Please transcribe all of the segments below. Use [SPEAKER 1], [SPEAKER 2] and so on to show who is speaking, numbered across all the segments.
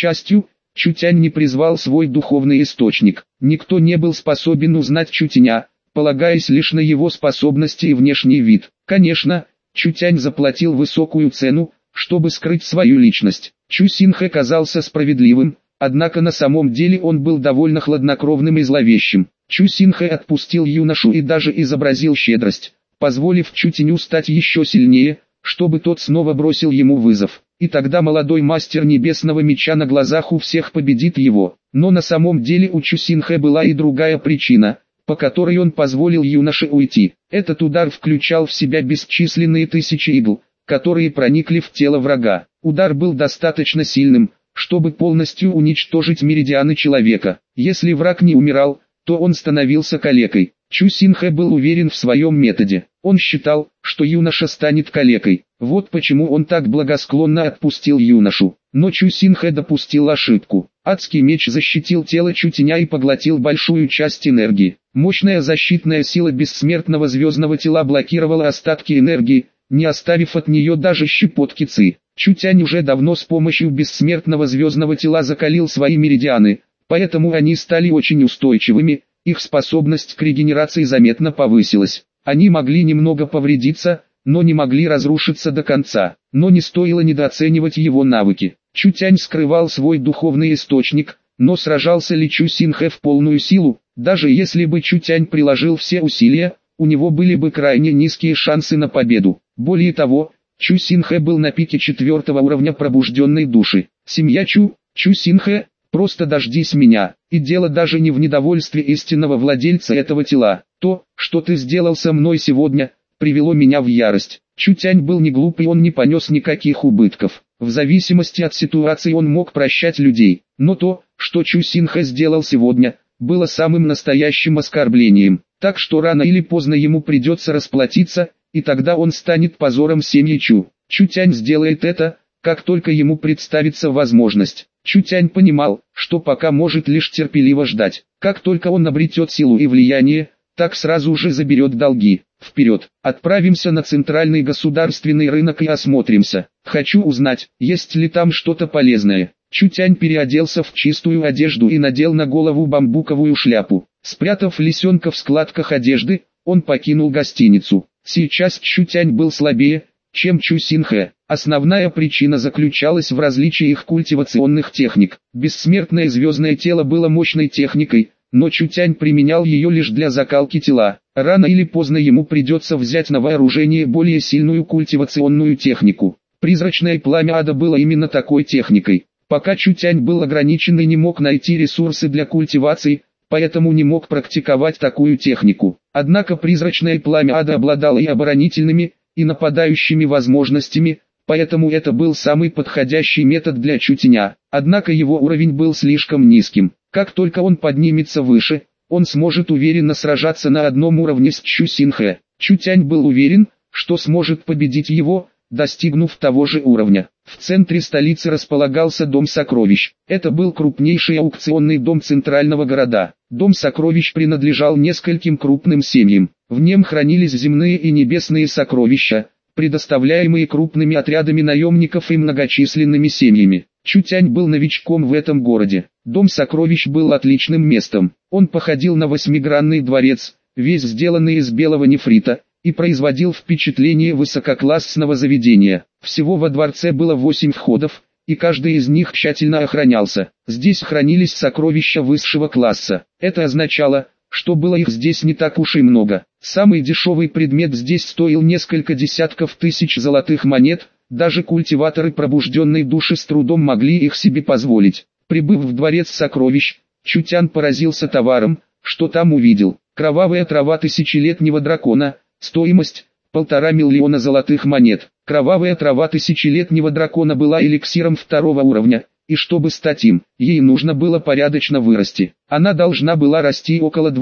[SPEAKER 1] счастью, Чутянь не призвал свой духовный источник. Никто не был способен узнать Чутяня, полагаясь лишь на его способности и внешний вид. Конечно, Чутянь заплатил высокую цену, чтобы скрыть свою личность. Чу Синхэ казался справедливым, однако на самом деле он был довольно хладнокровным и зловещим. Чу Синхэ отпустил юношу и даже изобразил щедрость, позволив Чутяню стать еще сильнее, чтобы тот снова бросил ему вызов. И тогда молодой мастер Небесного Меча на глазах у всех победит его. Но на самом деле у Чу Синхэ была и другая причина, по которой он позволил юноше уйти. Этот удар включал в себя бесчисленные тысячи игл, которые проникли в тело врага. Удар был достаточно сильным, чтобы полностью уничтожить меридианы человека. Если враг не умирал, то он становился калекой. Чу Синхэ был уверен в своем методе. Он считал, что юноша станет калекой. Вот почему он так благосклонно отпустил юношу. Но Чу Синхэ допустил ошибку. Адский меч защитил тело Чутяня и поглотил большую часть энергии. Мощная защитная сила бессмертного звездного тела блокировала остатки энергии, не оставив от нее даже щепотки ци. Чутянь уже давно с помощью бессмертного звездного тела закалил свои меридианы, поэтому они стали очень устойчивыми, их способность к регенерации заметно повысилась. Они могли немного повредиться, но не могли разрушиться до конца. Но не стоило недооценивать его навыки. Чутянь скрывал свой духовный источник, но сражался ли Чу Синхэ в полную силу? Даже если бы Чутянь приложил все усилия, у него были бы крайне низкие шансы на победу. Более того, Чу Синхэ был на пике 4-го уровня пробужденной души. Семья Чу Синхэ, просто дождись меня. И дело даже не в недовольстве истинного владельца этого тела. То, что ты сделал со мной сегодня, привело меня в ярость. Чутянь был не глуп, и он не понес никаких убытков. В зависимости от ситуации он мог прощать людей. Но то, что Чу Синхэ сделал сегодня, было самым настоящим оскорблением. Так что рано или поздно ему придется расплатиться, и тогда он станет позором семьи Чу. Чутянь сделает это, как только ему представится возможность. Чутянь понимал, что пока может лишь терпеливо ждать. Как только он обретет силу и влияние, так сразу же заберет долги. Вперед, отправимся на центральный государственный рынок и осмотримся. Хочу узнать, есть ли там что-то полезное. Чутянь переоделся в чистую одежду и надел на голову бамбуковую шляпу. Спрятав лисенка в складках одежды, он покинул гостиницу. Сейчас Чутянь был слабее, чем Чу Синхэ. Основная причина заключалась в различии их культивационных техник. Бессмертное звездное тело было мощной техникой, но Чутянь применял ее лишь для закалки тела. Рано или поздно ему придется взять на вооружение более сильную культивационную технику. Призрачное пламя ада было именно такой техникой. Пока Чутянь был ограничен и не мог найти ресурсы для культивации, поэтому не мог практиковать такую технику. Однако призрачное пламя ада обладало и оборонительными, и нападающими возможностями, поэтому это был самый подходящий метод для Чутяня. Однако его уровень был слишком низким. Как только он поднимется выше, он сможет уверенно сражаться на одном уровне с Чу Синхэ. Чутянь был уверен, что сможет победить его, достигнув того же уровня. В центре столицы располагался Дом Сокровищ. Это был крупнейший аукционный дом центрального города. Дом Сокровищ принадлежал нескольким крупным семьям. В нем хранились земные и небесные сокровища, предоставляемые крупными отрядами наемников и многочисленными семьями. Чутянь был новичком в этом городе. Дом Сокровищ был отличным местом. Он походил на восьмигранный дворец, весь сделанный из белого нефрита, и производил впечатление высококлассного заведения. Всего во дворце было 8 входов, и каждый из них тщательно охранялся. Здесь хранились сокровища высшего класса. Это означало, что было их здесь не так уж и много. Самый дешевый предмет здесь стоил несколько десятков тысяч золотых монет, даже культиваторы пробужденной души с трудом могли их себе позволить. Прибыв в дворец сокровищ, Чутянь поразился товаром, что там увидел. Кровавая трава тысячелетнего дракона, стоимость – 1,5 миллиона золотых монет. Кровавая трава тысячелетнего дракона была эликсиром 2-го уровня, и чтобы стать им, ей нужно было порядочно вырасти. Она должна была расти около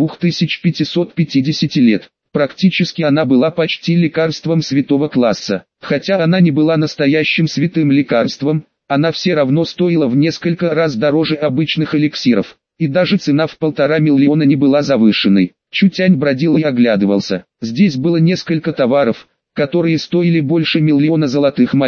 [SPEAKER 1] 2550 лет. Практически она была почти лекарством святого класса. Хотя она не была настоящим святым лекарством, она все равно стоила в несколько раз дороже обычных эликсиров. И даже цена в 1,5 миллиона не была завышенной. Чутянь бродил и оглядывался. Здесь было несколько товаров, которые стоили больше 1 миллиона золотых монет,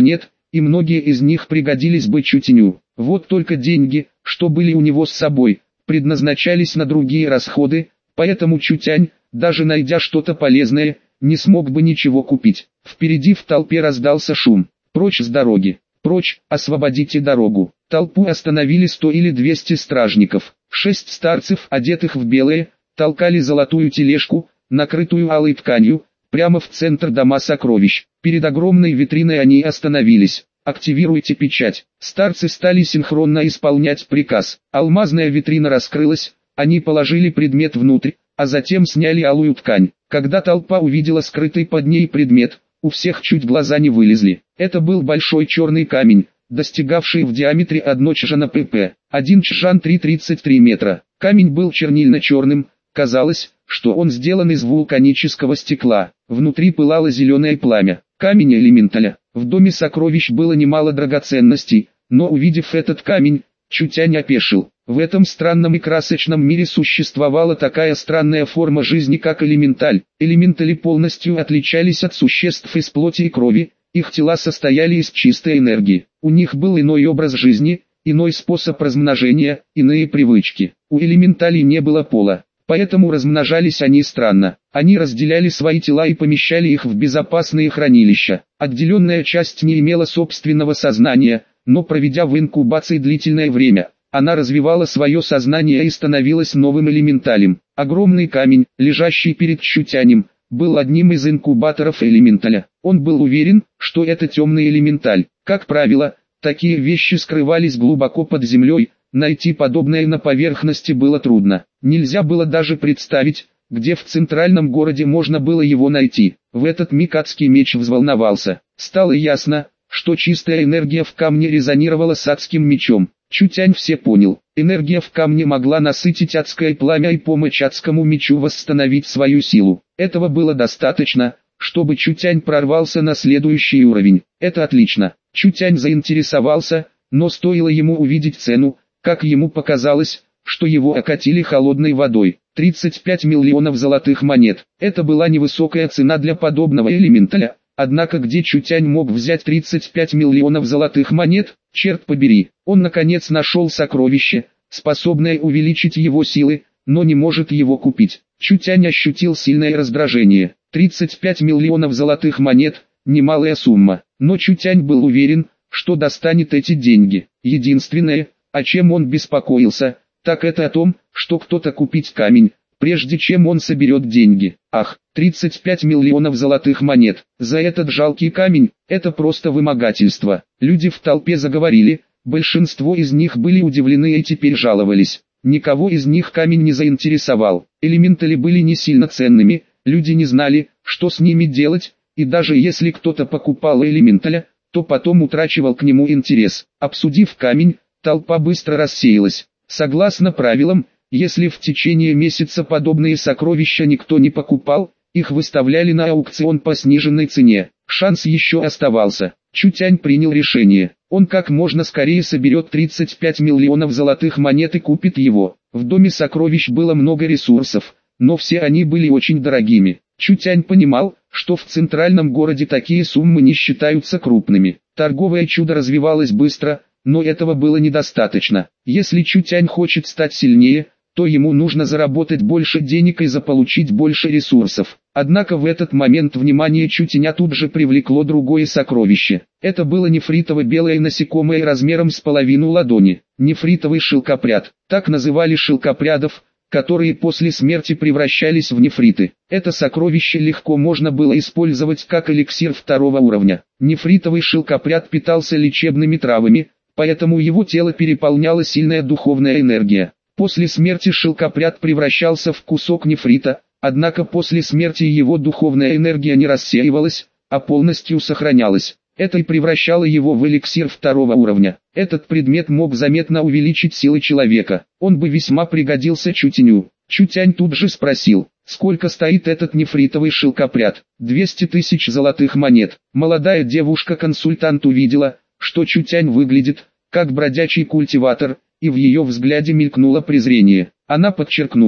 [SPEAKER 1] и многие из них пригодились бы Чутеню. Вот только деньги, что были у него с собой, предназначались на другие расходы, поэтому Чутянь, даже найдя что-то полезное, не смог бы ничего купить. Впереди в толпе раздался шум. «Прочь с дороги! Прочь, освободите дорогу!» Толпу остановили 100 или 200 стражников. 6 старцев, одетых в белое, толкали золотую тележку, накрытую алой тканью, прямо в центр дома сокровищ. Перед огромной витриной они остановились. «Активируйте печать». Старцы стали синхронно исполнять приказ. Алмазная витрина раскрылась, они положили предмет внутрь, а затем сняли алую ткань. Когда толпа увидела скрытый под ней предмет, у всех чуть глаза не вылезли. Это был большой черный камень, достигавший в диаметре 1 чжана pp. 1 чжан 3,33 метра. Камень был чернильно-черным, казалось, что он сделан из вулканического стекла. Внутри пылало зеленое пламя. Камень элементаля. В доме сокровищ было немало драгоценностей, но увидев этот камень, Чутянь опешил. В этом странном и красочном мире существовала такая странная форма жизни, как элементаль. Элементали полностью отличались от существ из плоти и крови, их тела состояли из чистой энергии. У них был иной образ жизни, иной способ размножения, иные привычки. У элементалей не было пола, поэтому размножались они странно. Они разделяли свои тела и помещали их в безопасные хранилища. Отделенная часть не имела собственного сознания, но проведя в инкубации длительное время, она развивала свое сознание и становилась новым элементалем. Огромный камень, лежащий перед Чутянем, был одним из инкубаторов элементаля. Он был уверен, что это темный элементаль. Как правило, такие вещи скрывались глубоко под землей, найти подобное на поверхности было трудно. Нельзя было даже представить, где в центральном городе можно было его найти. В этот миг адский меч взволновался. Стало ясно, что чистая энергия в камне резонировала с адским мечом. Чутянь все понял. Энергия в камне могла насытить адское пламя и помочь адскому мечу восстановить свою силу. Этого было достаточно, чтобы Чутянь прорвался на следующий уровень. Это отлично. Чутянь заинтересовался, но стоило ему увидеть цену, как ему показалось, что его окатили холодной водой. 35 миллионов золотых монет. Это была невысокая цена для подобного элементаля. Однако где Чутянь мог взять 35 миллионов золотых монет, черт побери. Он наконец нашел сокровище, способное увеличить его силы, но не может его купить. Чутянь ощутил сильное раздражение. 35 миллионов золотых монет – немалая сумма. Но Чутянь был уверен, что достанет эти деньги. Единственное, о чем он беспокоился, так это о том, что кто-то купить камень, прежде чем он соберет деньги. Ах, 35 миллионов золотых монет. За этот жалкий камень, это просто вымогательство. Люди в толпе заговорили, большинство из них были удивлены и теперь жаловались. Никого из них камень не заинтересовал. Элементали были не сильно ценными, люди не знали, что с ними делать, и даже если кто-то покупал элементаля, то потом утрачивал к нему интерес. Обсудив камень, толпа быстро рассеялась. Согласно правилам, если в течение месяца подобные сокровища никто не покупал, их выставляли на аукцион по сниженной цене. Шанс еще оставался. Чутянь принял решение. Он как можно скорее соберет 35 миллионов золотых монет и купит его. В доме сокровищ было много ресурсов, но все они были очень дорогими. Чутянь понимал, что в центральном городе такие суммы не считаются крупными. Торговое чудо развивалось быстро, но этого было недостаточно. Если Чутянь хочет стать сильнее, то ему нужно заработать больше денег и заполучить больше ресурсов. Однако в этот момент внимание Чутяня тут же привлекло другое сокровище. Это было нефритово-белое насекомое размером с половину ладони. Нефритовый шелкопряд. Так называли шелкопрядов, которые после смерти превращались в нефриты. Это сокровище легко можно было использовать как эликсир второго уровня. Нефритовый шелкопряд питался лечебными травами, поэтому его тело переполняла сильная духовная энергия. После смерти шелкопряд превращался в кусок нефрита, однако после смерти его духовная энергия не рассеивалась, а полностью сохранялась. Это и превращало его в эликсир второго уровня. Этот предмет мог заметно увеличить силы человека. Он бы весьма пригодился Чутяню. Чутянь тут же спросил, сколько стоит этот нефритовый шелкопряд. 200 тысяч золотых монет. Молодая девушка-консультант увидела, что Чутянь выглядит, как бродячий культиватор, и в ее взгляде мелькнуло презрение. Она подчеркнула,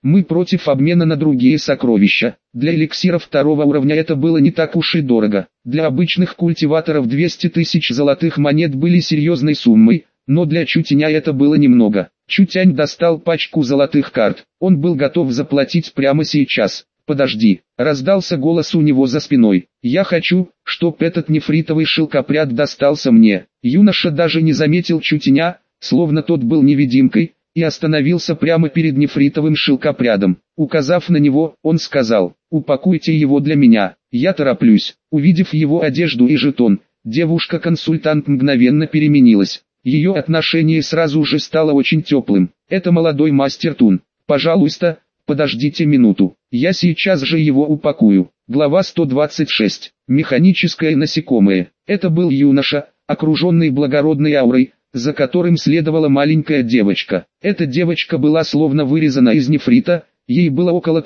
[SPEAKER 1] Мы против обмена на другие сокровища. Для эликсира второго уровня это было не так уж и дорого. Для обычных культиваторов 200 тысяч золотых монет были серьезной суммой, но для Чутяня это было немного. Чутянь достал пачку золотых карт. Он был готов заплатить прямо сейчас. «Подожди», — раздался голос у него за спиной. «Я хочу, чтоб этот нефритовый шелкопряд достался мне». Юноша даже не заметил Чутяня, словно тот был невидимкой, и остановился прямо перед нефритовым шелкопрядом. Указав на него, он сказал: «Упакуйте его для меня, я тороплюсь». Увидев его одежду и жетон, девушка-консультант мгновенно переменилась. Ее отношение сразу же стало очень теплым. «Это молодой мастер Тун. Пожалуйста, подождите минуту, я сейчас же его упакую». Глава 126. Механическое насекомое. Это был юноша, окруженный благородной аурой, за которым следовала маленькая девочка. Эта девочка была словно вырезана из нефрита, ей было около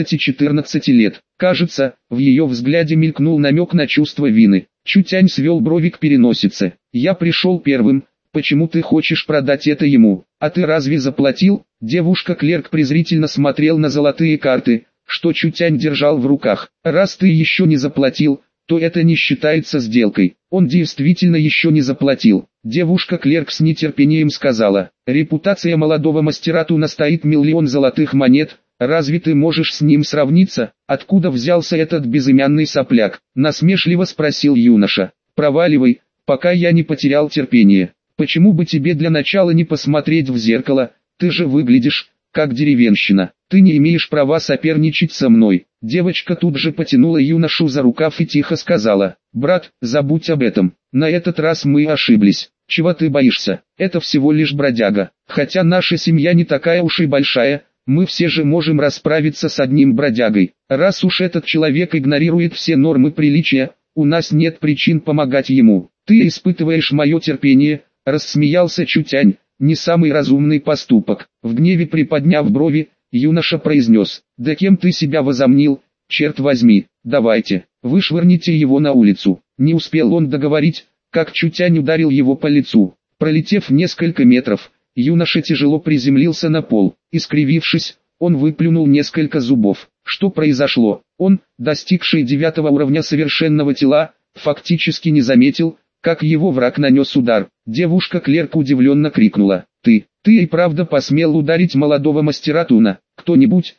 [SPEAKER 1] 13-14 лет. Кажется, в ее взгляде мелькнул намек на чувство вины. Чутянь свел брови к переносице. «Я пришел первым, почему ты хочешь продать это ему? А ты разве заплатил?» Девушка-клерк презрительно смотрел на золотые карты, что Чутянь держал в руках. «Раз ты еще не заплатил, то это не считается сделкой». Он действительно еще не заплатил. Девушка-клерк с нетерпением сказала: «Репутация молодого мастера Туна стоит 1 000 000 золотых монет, разве ты можешь с ним сравниться?» «Откуда взялся этот безымянный сопляк?» насмешливо спросил юноша. «Проваливай, пока я не потерял терпение. Почему бы тебе для начала не посмотреть в зеркало? Ты же выглядишь как деревенщина. Ты не имеешь права соперничать со мной». Девочка тут же потянула юношу за рукав и тихо сказала: «Брат, забудь об этом. На этот раз мы ошиблись. Чего ты боишься? Это всего лишь бродяга. Хотя наша семья не такая уж и большая, мы все же можем расправиться с одним бродягой. Раз уж этот человек игнорирует все нормы приличия, у нас нет причин помогать ему. Ты испытываешь мое терпение», — рассмеялся Чутянь. «Не самый разумный поступок». В гневе приподняв брови, юноша произнес: «Да кем ты себя возомнил, черт возьми, давайте, вышвырните его на улицу». Не успел он договорить, как Чутянь ударил его по лицу. Пролетев несколько метров, юноша тяжело приземлился на пол. Искривившись, он выплюнул несколько зубов. Что произошло? Он, достигший 9 уровня совершенного тела, фактически не заметил, как его враг нанес удар. Девушка-клерк удивленно крикнула: «Ты и правда посмел ударить молодого мастера Туна?» Кто-нибудь.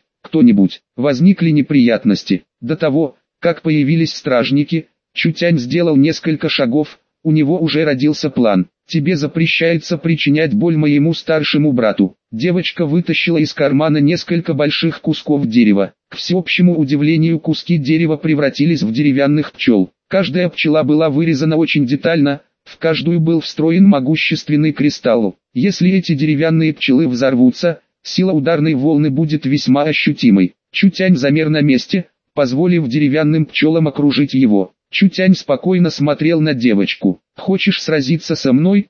[SPEAKER 1] Возникли неприятности. До того, как появились стражники, Чутянь сделал несколько шагов, у него уже родился план. «Тебе запрещается причинять боль моему старшему брату». Девочка вытащила из кармана несколько больших кусков дерева. К всеобщему удивлению, куски дерева превратились в деревянных пчел. Каждая пчела была вырезана очень детально, в каждую был встроен могущественный кристалл. Если эти деревянные пчелы взорвутся, сила ударной волны будет весьма ощутимой. Чутянь замер на месте, позволив деревянным пчелам окружить его. Чутянь спокойно смотрел на девочку. «Хочешь сразиться со мной?»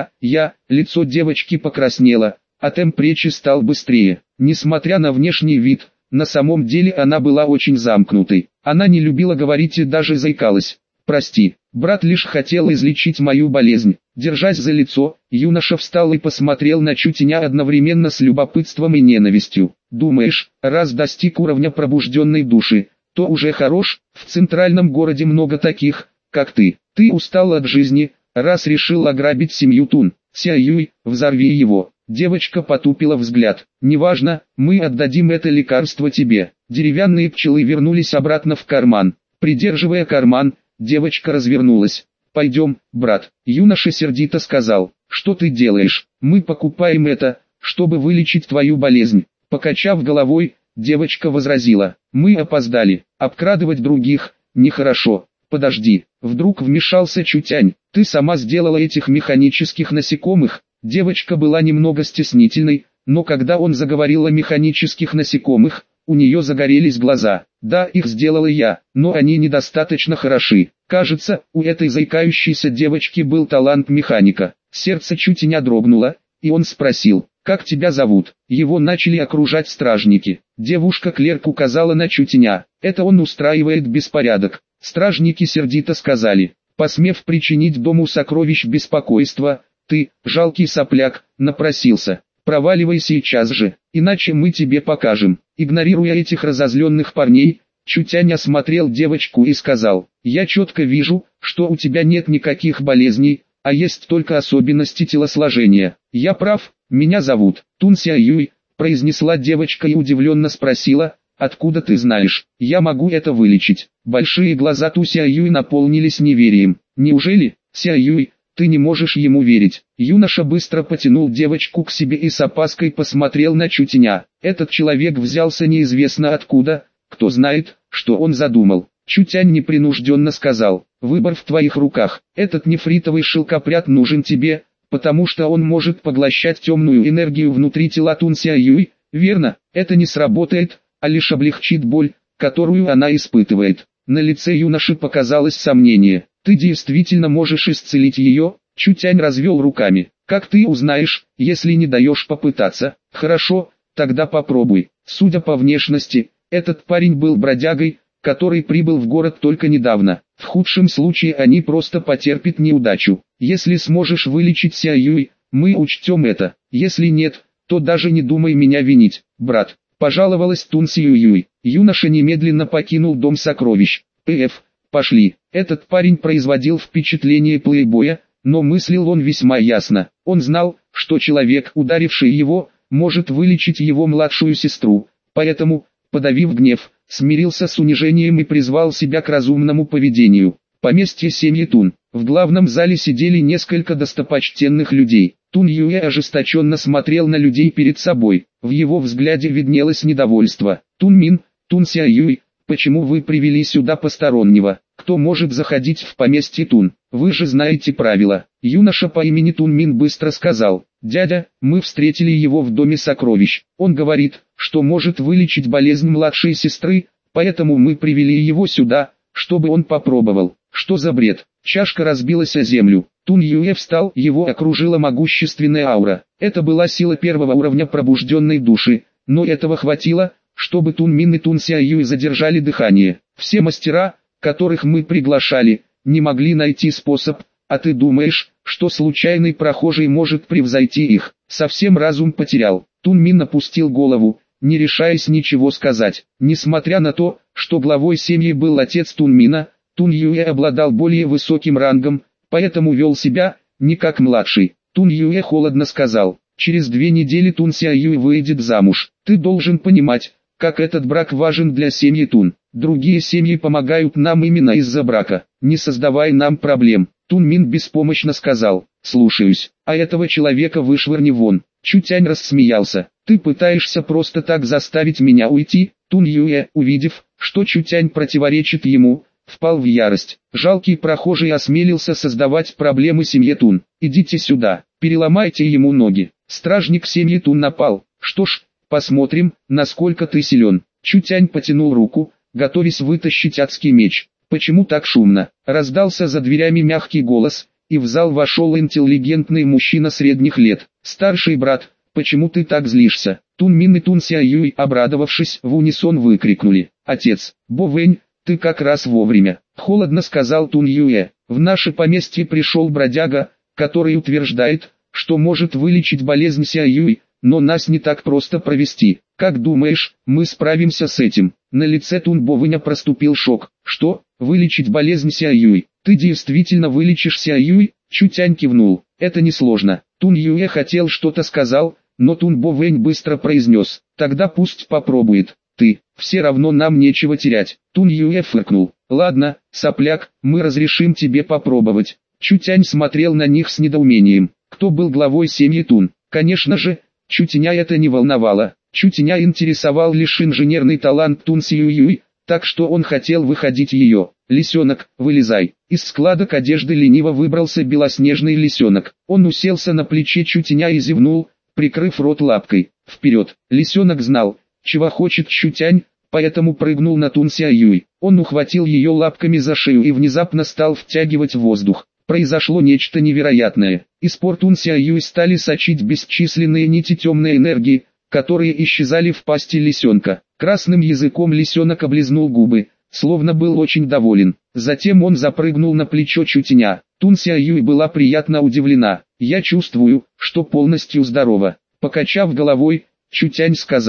[SPEAKER 1] Лицо девочки покраснело, а темп речи стал быстрее. Несмотря на внешний вид, на самом деле она была очень замкнутой. Она не любила говорить и даже заикалась. «Прости, брат лишь хотел излечить мою болезнь». Держась за лицо, юноша встал и посмотрел на Чутяня одновременно с любопытством и ненавистью. «Думаешь, раз достиг уровня пробужденной души, то уже хорош? В центральном городе много таких, как ты. Ты устал от жизни, раз решил ограбить семью Тун. Сяюй, взорви его». Девочка потупила взгляд. «Неважно, мы отдадим это лекарство тебе». Деревянные пчелы вернулись обратно в карман. Придерживая карман, девочка развернулась. «Пойдем, брат». Юноша сердито сказал: «Что ты делаешь? Мы покупаем это, чтобы вылечить твою болезнь». Покачав головой, девочка возразила: «Мы опоздали. Обкрадывать других нехорошо». «Подожди», вдруг вмешался Чутянь. «Ты сама сделала этих механических насекомых». Девочка была немного стеснительной, но когда он заговорил о механических насекомых, у нее загорелись глаза. «Да, их сделала я, но они недостаточно хороши». Кажется, у этой заикающейся девочки был талант механика. Сердце Чутяня дрогнуло, и он спросил: «Как тебя зовут?» Его начали окружать стражники. Девушка-клерк указала на Чутяня. «Это он устраивает беспорядок». Стражники сердито сказали: «Посмев причинить дому сокровищ беспокойство, ты, жалкий сопляк, напросился. Проваливай сейчас же, иначе мы тебе покажем». Игнорируя этих разозленных парней, Чутянь осмотрел девочку и сказал: «Я четко вижу, что у тебя нет никаких болезней, а есть только особенности телосложения. Я прав, меня зовут Тун Сяюй», произнесла девочка и удивленно спросила: «Откуда ты знаешь? Я могу это вылечить». Большие глаза Ту Сяюй наполнились неверием. «Неужели, Сяюй, ты не можешь ему верить?» Юноша быстро потянул девочку к себе и с опаской посмотрел на Чутяня. Этот человек взялся неизвестно откуда, кто знает, что он задумал. Чутянь непринужденно сказал: «Выбор в твоих руках. Этот нефритовый шелкопряд нужен тебе, потому что он может поглощать темную энергию внутри тела Тун Сяюй, верно? Это не сработает, а лишь облегчит боль, которую она испытывает». На лице юноши показалось сомнение. «Ты действительно можешь исцелить ее?» Чутянь развел руками. «Как ты узнаешь, если не даешь попытаться?» «Хорошо, тогда попробуй». Судя по внешности, этот парень был бродягой, который прибыл в город только недавно. В худшем случае они просто потерпят неудачу. «Если сможешь вылечить Сяюй, мы учтем это. Если нет, то даже не думай меня винить, брат», пожаловалась Тун Сяюй. Юноша немедленно покинул дом сокровищ. Пошли». Этот парень производил впечатление плейбоя, но мыслил он весьма ясно. Он знал, что человек, ударивший его, может вылечить его младшую сестру, поэтому, подавив гнев, смирился с унижением и призвал себя к разумному поведению. Поместье семьи Тун. В главном зале сидели несколько достопочтенных людей. Тун Юэ ожесточенно смотрел на людей перед собой. В его взгляде виднелось недовольство. «Тун Мин, Тун Сяюй, почему вы привели сюда постороннего? Кто может заходить в поместье Тун? Вы же знаете правила». Юноша по имени Тун Мин быстро сказал: «Дядя, мы встретили его в доме сокровищ. Он говорит, что может вылечить болезнь младшей сестры, поэтому мы привели его сюда, чтобы он попробовал». «Что за бред?» Чашка разбилась о землю. Тун Юэ встал, его окружила могущественная аура. Это была сила первого уровня пробужденной души, но этого хватило, чтобы Тун Мин и Тун Сяюй задержали дыхание. «Все мастера, которых мы приглашали, не могли найти способ, а ты думаешь, что случайный прохожий может превзойти их?» Совсем разум потерял. Тун Мин опустил голову, не решаясь ничего сказать. Несмотря на то, что главой семьи был отец Тун Мина, Тун Юэ обладал более высоким рангом, поэтому вел себя не как младший. Тун Юэ холодно сказал: «Через 2 недели Тун Сяюй выйдет замуж. Ты должен понимать, как этот брак важен для семьи Тун. Другие семьи помогают нам именно из-за брака. Не создавай нам проблем». Тун Мин беспомощно сказал: «Слушаюсь, а этого человека вышвырни вон». Чутянь рассмеялся: «Ты пытаешься просто так заставить меня уйти?» Тун Юэ, увидев, что Чутянь противоречит ему, впал в ярость. Жалкий прохожий осмелился создавать проблемы семье Тун. «Идите сюда, переломайте ему ноги». Стражник семьи Тун напал. «Что ж, посмотрим, насколько ты силен». Чутянь потянул руку, готовясь вытащить адский меч. «Почему так шумно?» Раздался за дверями мягкий голос, и в зал вошел интеллигентный мужчина средних лет. «Старший брат, почему ты так злишься?» Тун Мин и Тун Сяюй, обрадовавшись, в унисон выкрикнули: «Отец, Бо Вэнь, ты как раз вовремя», — холодно сказал Тун Юэ. «В наше поместье пришел бродяга, который утверждает, что может вылечить болезнь Сяюй, но нас не так просто провести. Как думаешь, мы справимся с этим?» На лице Тун Бо Вэня проступил шок. «Что, вылечить болезнь Сяюй? Ты действительно вылечишь Сяюй?» Чутянь кивнул. «Это несложно». Тун Юэ хотел что-то сказал, но Тун Бо Вэнь быстро произнес: «Тогда пусть попробует. Ты, все равно нам нечего терять». Тун Юэ фыркнул. «Ладно, сопляк, мы разрешим тебе попробовать». Чутянь смотрел на них с недоумением. Кто был главой семьи Тун? Конечно же, Чутяня это не волновало. Чутяня интересовал лишь инженерный талант Тун Сяюй, так что он хотел выходить ее. «Лисенок, вылезай». Из складок одежды лениво выбрался белоснежный лисенок. Он уселся на плече Чутяня и зевнул, прикрыв рот лапкой. Вперед. Лисенок знал, чего хочет Чутянь, поэтому прыгнул на Тун Сяюй. Он ухватил ее лапками за шею и внезапно стал втягивать воздух. Произошло нечто невероятное. Из пор Тун Сяюй стали сочить бесчисленные нити темной энергии, которые исчезали в пасти лисенка. Красным языком лисенок облизнул губы, словно был очень доволен. Затем он запрыгнул на плечо Чутяня. Тун Сяюй была приятно удивлена. «Я чувствую, что полностью здорова». Покачав головой, Чутянь сказал: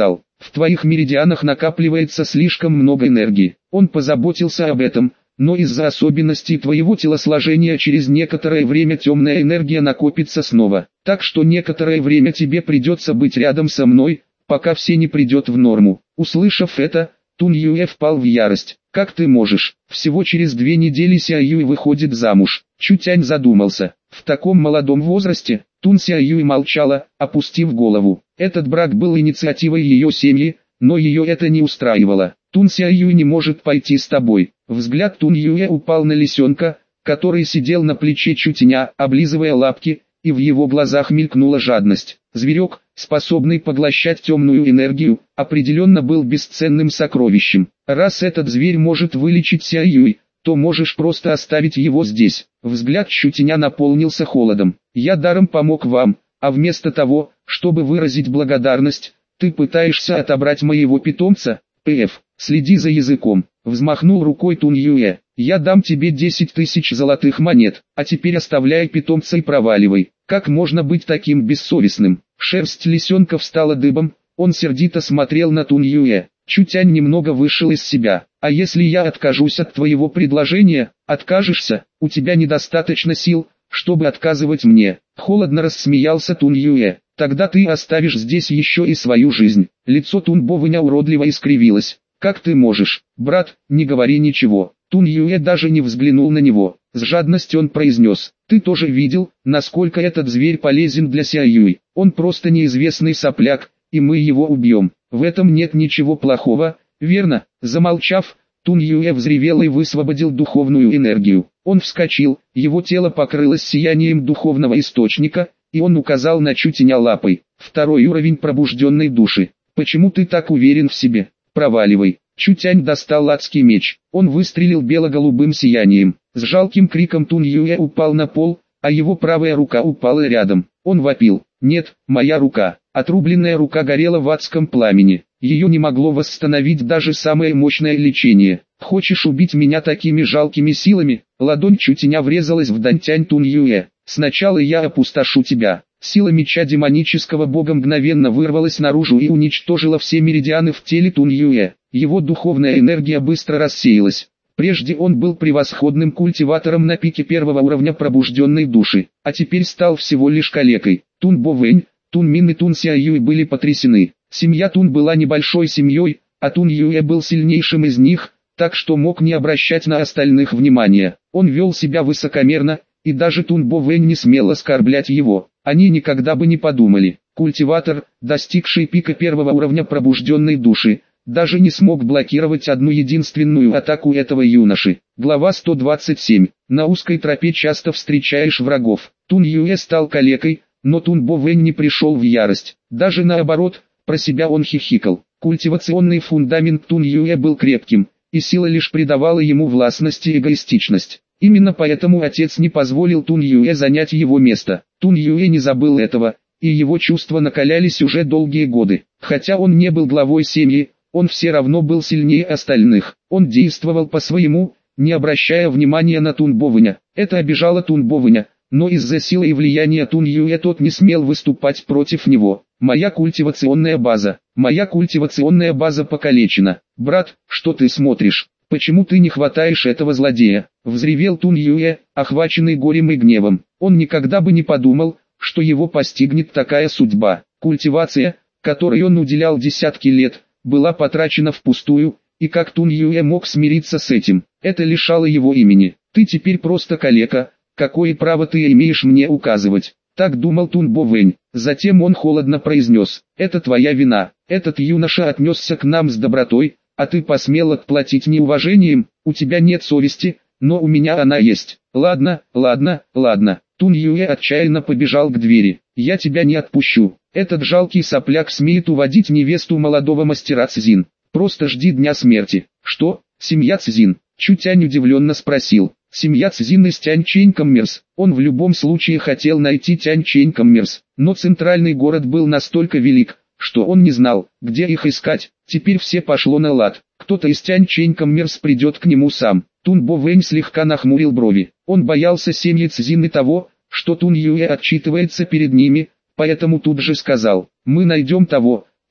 [SPEAKER 1] В твоих меридианах накапливается слишком много энергии. Он позаботился об этом, но из-за особенностей твоего телосложения через некоторое время темная энергия накопится снова. Так что некоторое время тебе придется быть рядом со мной, пока все не придет в норму. Услышав это, Тун Юэ впал в ярость. Как ты можешь? Всего через 2 недели Ся Юй выходит замуж. Чутянь задумался. В таком молодом возрасте, Тун Ся Юй молчала, опустив голову. Этот брак был инициативой ее семьи, но ее это не устраивало. Тун Ся Юй не может пойти с тобой. Взгляд Тун Юэ упал на лисенка, который сидел на плече Чутяня, облизывая лапки, и в его глазах мелькнула жадность. Зверек, способный поглощать темную энергию, определенно был бесценным сокровищем. Раз этот зверь может вылечить Ся Юй, то можешь просто оставить его здесь. Взгляд Чутяня наполнился холодом. Я даром помог вам, а вместо того, чтобы выразить благодарность, ты пытаешься отобрать моего питомца? П.Ф. Следи за языком. Взмахнул рукой Тун Юэ. Я дам тебе 10 тысяч золотых монет, а теперь оставляй питомца и проваливай. Как можно быть таким бессовестным? Шерсть лисенка встала дыбом, он сердито смотрел на Тун Юэ. Чутянь немного вышел из себя. А если я откажусь от твоего предложения? Откажешься? У тебя недостаточно сил, чтобы отказывать мне. Холодно рассмеялся Тун Юэ. Тогда ты оставишь здесь еще и свою жизнь. Лицо Тун Бовыня уродливо искривилось. Как ты можешь, брат, не говори ничего. Тун Юэ даже не взглянул на него. С жадностью он произнес. Ты тоже видел, насколько этот зверь полезен для Ся Юй. Он просто неизвестный сопляк, и мы его убьем. В этом нет ничего плохого, верно? Замолчав, Тун Юэ взревел и высвободил духовную энергию. Он вскочил, его тело покрылось сиянием духовного источника, и он указал на Чутяня лапой. 2-й уровень пробужденной души. Почему ты так уверен в себе? Проваливай. Чутянь достал адский меч. Он выстрелил бело-голубым сиянием. С жалким криком Тун Юэ упал на пол, а его правая рука упала рядом. Он вопил. Нет, моя рука. Отрубленная рука горела в адском пламени. Ее не могло восстановить даже самое мощное лечение. Хочешь убить меня такими жалкими силами? Ладонь Чутяня врезалась в Дантянь Тун Юэ. Сначала я опустошу тебя. Сила меча демонического бога мгновенно вырвалась наружу и уничтожила все меридианы в теле Тун Юэ. Его духовная энергия быстро рассеялась. Прежде он был превосходным культиватором на пике 1-го уровня пробужденной души, а теперь стал всего лишь калекой. Тун Бо Вэнь, Тун Мин и Тун Ся Юй были потрясены. Семья Тун была небольшой семьей, а Тун Юэ был сильнейшим из них, так что мог не обращать на остальных внимания. Он вел себя высокомерно, и даже Тун Бо Вэнь не смел оскорблять его. Они никогда бы не подумали. Культиватор, достигший пика 1-го уровня пробужденной души, даже не смог блокировать одну единственную атаку этого юноши. Глава 127. На узкой тропе часто встречаешь врагов. Тун Юэ стал калекой, но Тун Бо Вэнь не пришел в ярость. Даже наоборот, про себя он хихикал. Культивационный фундамент Тун Юэ был крепким, и сила лишь придавала ему властность и эгоистичность. Именно поэтому отец не позволил Тун Юэ занять его место. Тун Юэ не забыл этого, и его чувства накалялись уже долгие годы. Хотя он не был главой семьи, он все равно был сильнее остальных. Он действовал по-своему, не обращая внимания на Тун Бо Вэня. Это обижало Тун Бо Вэня, но из-за силы и влияния Тун Юэ тот не смел выступать против него. Моя культивационная база покалечена. Брат, что ты смотришь? Почему ты не хватаешь этого злодея? Взревел Тун Юэ, охваченный горем и гневом. Он никогда бы не подумал, что его постигнет такая судьба. Культивация, которой он уделял десятки лет, была потрачена впустую, и как Тун Юэ мог смириться с этим? Это лишало его имени. Ты теперь просто калека, какое право ты имеешь мне указывать? Так думал Тун Бо Вэнь. Затем он холодно произнес: это твоя вина. Этот юноша отнесся к нам с добротой, а ты посмел отплатить неуважением. У тебя нет совести, но у меня она есть. Ладно. Тун Юэ отчаянно побежал к двери. Я тебя не отпущу. Этот жалкий сопляк смеет уводить невесту молодого мастера Цзин. Просто жди дня смерти. Что? Семья Цзин? Чутянь удивленно спросил. Семья Цзин из Тяньчэнь-Коммерс. Он в любом случае хотел найти Тяньчэнь-Коммерс, но центральный город был настолько велик, что он не знал, где их искать. Теперь все пошло на лад. Кто-то из Тяньчэнь-Коммерс придет к нему сам. Тун Бо Вэнь слегка нахмурил брови. Он боялся семьи Цзин и того, что Тун Юэ отчитывается перед ними, поэтому тут же сказал: мы найдем того,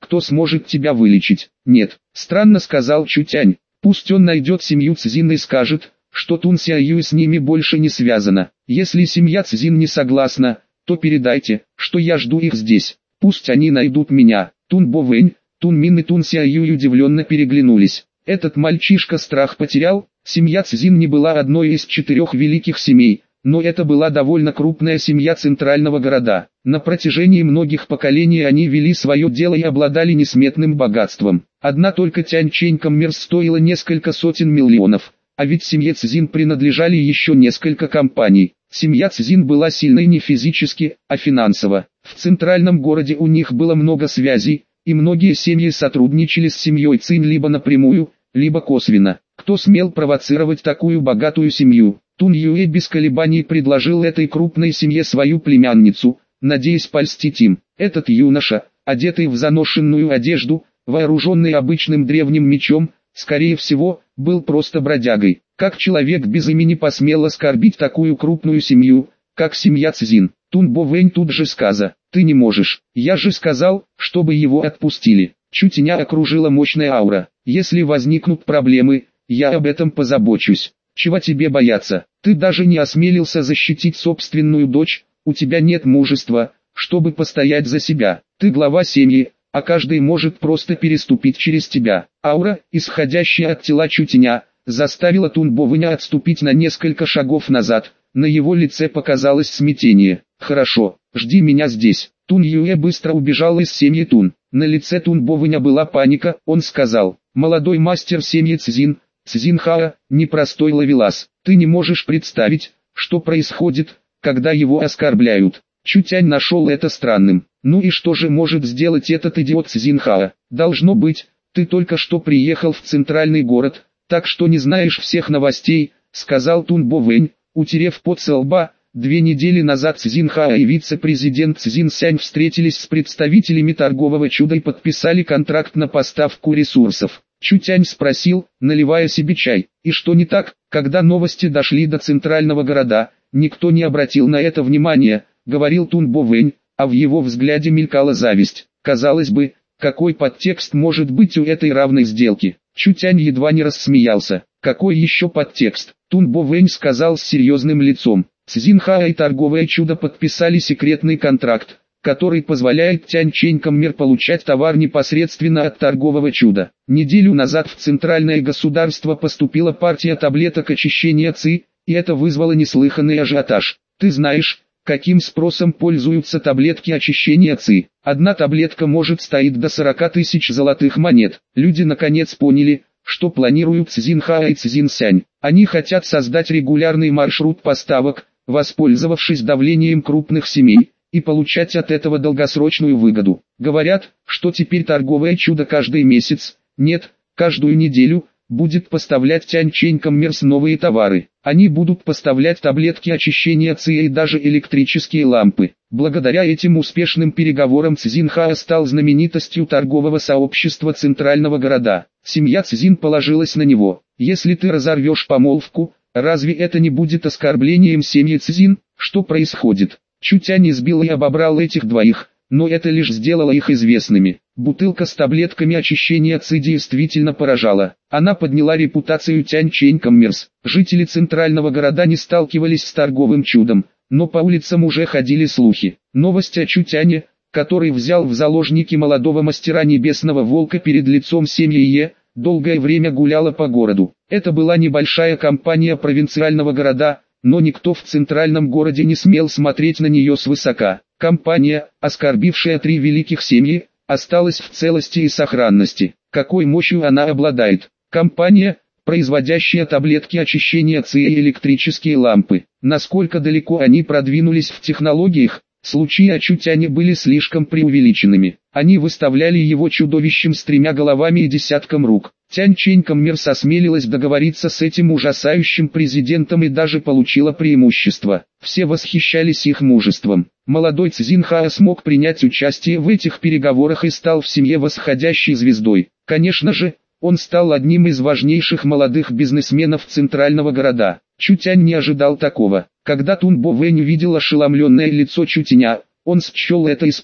[SPEAKER 1] кто сможет тебя вылечить. Нет, странно, сказал Чутянь. Пусть он найдет семью Цзин и скажет, что Тун Сяюй с ними больше не связана. Если семья Цзин не согласна, то передайте, что я жду их здесь. Пусть они найдут меня. Тун Бо Вэнь, Тун Мин и Тун Сяюй удивленно переглянулись. Этот мальчишка страх потерял. Семья Цзин не была одной из 4 великих семей, но это была довольно крупная семья центрального города. На протяжении многих поколений они вели свое дело и обладали несметным богатством. Одна только Тянь-Чэнь Коммерс стоила несколько сотен миллионов, а ведь семье Цзин принадлежали еще несколько компаний. Семья Цзин была сильной не физически, а финансово. В центральном городе у них было много связей, и многие семьи сотрудничали с семьей Цинь либо напрямую, либо косвенно. Кто смел провоцировать такую богатую семью? Тун Юэ без колебаний предложил этой крупной семье свою племянницу, надеясь польстить им. Этот юноша, одетый в заношенную одежду, вооруженный обычным древним мечом, скорее всего, был просто бродягой. Как человек без имени посмел оскорбить такую крупную семью, как семья Цзин? Тун Бо Вэнь тут же сказа: «Ты не можешь, я же сказал, чтобы его отпустили». Чутяня окружила мощная аура. «Если возникнут проблемы, я об этом позабочусь. Чего тебе бояться? Ты даже не осмелился защитить собственную дочь, у тебя нет мужества, чтобы постоять за себя. Ты глава семьи, а каждый может просто переступить через тебя». Аура, исходящая от тела Чутяня, заставила Тун Бо Вэня отступить на несколько шагов назад. На его лице показалось смятение. «Хорошо, жди меня здесь». Тун Юэ быстро убежал из семьи Тун. На лице Тун Бо Вэня была паника. Он сказал: «Молодой мастер семьи Цзин, Цзин Хао, непростой ловелас. Ты не можешь представить, что происходит, когда его оскорбляют». Чутянь нашел это странным. «Ну и что же может сделать этот идиот Цзин Хао? Должно быть, ты только что приехал в центральный город, так что не знаешь всех новостей», сказал Тун Бо Вэнь, утерев пот со лба. 2 недели назад Цзин Хао и вице-президент Цзин Сянь встретились с представителями торгового чуда и подписали контракт на поставку ресурсов. Чутянь спросил, наливая себе чай: «И что не так?» Когда новости дошли до центрального города, никто не обратил на это внимания, говорил Тун Бо Вэнь, а в его взгляде мелькала зависть. Казалось бы, какой подтекст может быть у этой равной сделки? Чутянь едва не рассмеялся. Какой еще подтекст? Тун Бо Вэнь сказал с серьезным лицом: «Цзин Хао и торговое чудо подписали секретный контракт, который позволяет Тянь-Чэнь Коммер получать товар непосредственно от торгового чуда. Неделю назад в центральное государство поступила партия таблеток очищения ЦИ, и это вызвало неслыханный ажиотаж. Ты знаешь, каким спросом пользуются таблетки очищения ЦИ? Одна таблетка может стоить до 40 тысяч золотых монет». Люди наконец поняли, что планируют Цзин Хао и Цзин Сянь. Они хотят создать регулярный маршрут поставок, воспользовавшись давлением крупных семей, и получать от этого долгосрочную выгоду. Говорят, что теперь торговое чудо каждый месяц, нет, каждую неделю, будет поставлять Тянь-Чэнь Коммерс новые товары. Они будут поставлять таблетки очищения ЦИ и даже электрические лампы. Благодаря этим успешным переговорам Цзин Хао стал знаменитостью торгового сообщества центрального города. Семья Цзин положилась на него. Если ты разорвешь помолвку, разве это не будет оскорблением семьи Цзин? Что происходит? Чутянь избил и обобрал этих двоих, но это лишь сделало их известными. Бутылка с таблетками очищения ЦИ действительно поражала. Она подняла репутацию Тянь-Чэнь Коммерс. Жители центрального города не сталкивались с торговым чудом, но по улицам уже ходили слухи. Новость о Чутяне, который взял в заложники молодого мастера Небесного Волка перед лицом семьи Е, долгое время гуляла по городу. Это была небольшая компания провинциального города, но никто в центральном городе не смел смотреть на нее свысока. Компания, оскорбившая 3 великих семьи, осталась в целости и сохранности. Какой мощью она обладает? Компания, производящая таблетки очищения ЦИ и электрические лампы. Насколько далеко они продвинулись в технологиях? Случаи о Чутяне были слишком преувеличенными. Они выставляли его чудовищем с 3 головами и десятком рук. Тянь-Чэнь Коммерс осмелилась договориться с этим ужасающим президентом и даже получила преимущество. Все восхищались их мужеством. Молодой Цзин Хао смог принять участие в этих переговорах и стал в семье восходящей звездой. Конечно же, он стал одним из важнейших молодых бизнесменов центрального города. Чутянь не ожидал такого. Когда Тун Бо Вэнь увидел ошеломленное лицо Чутяня, он счел это испугом.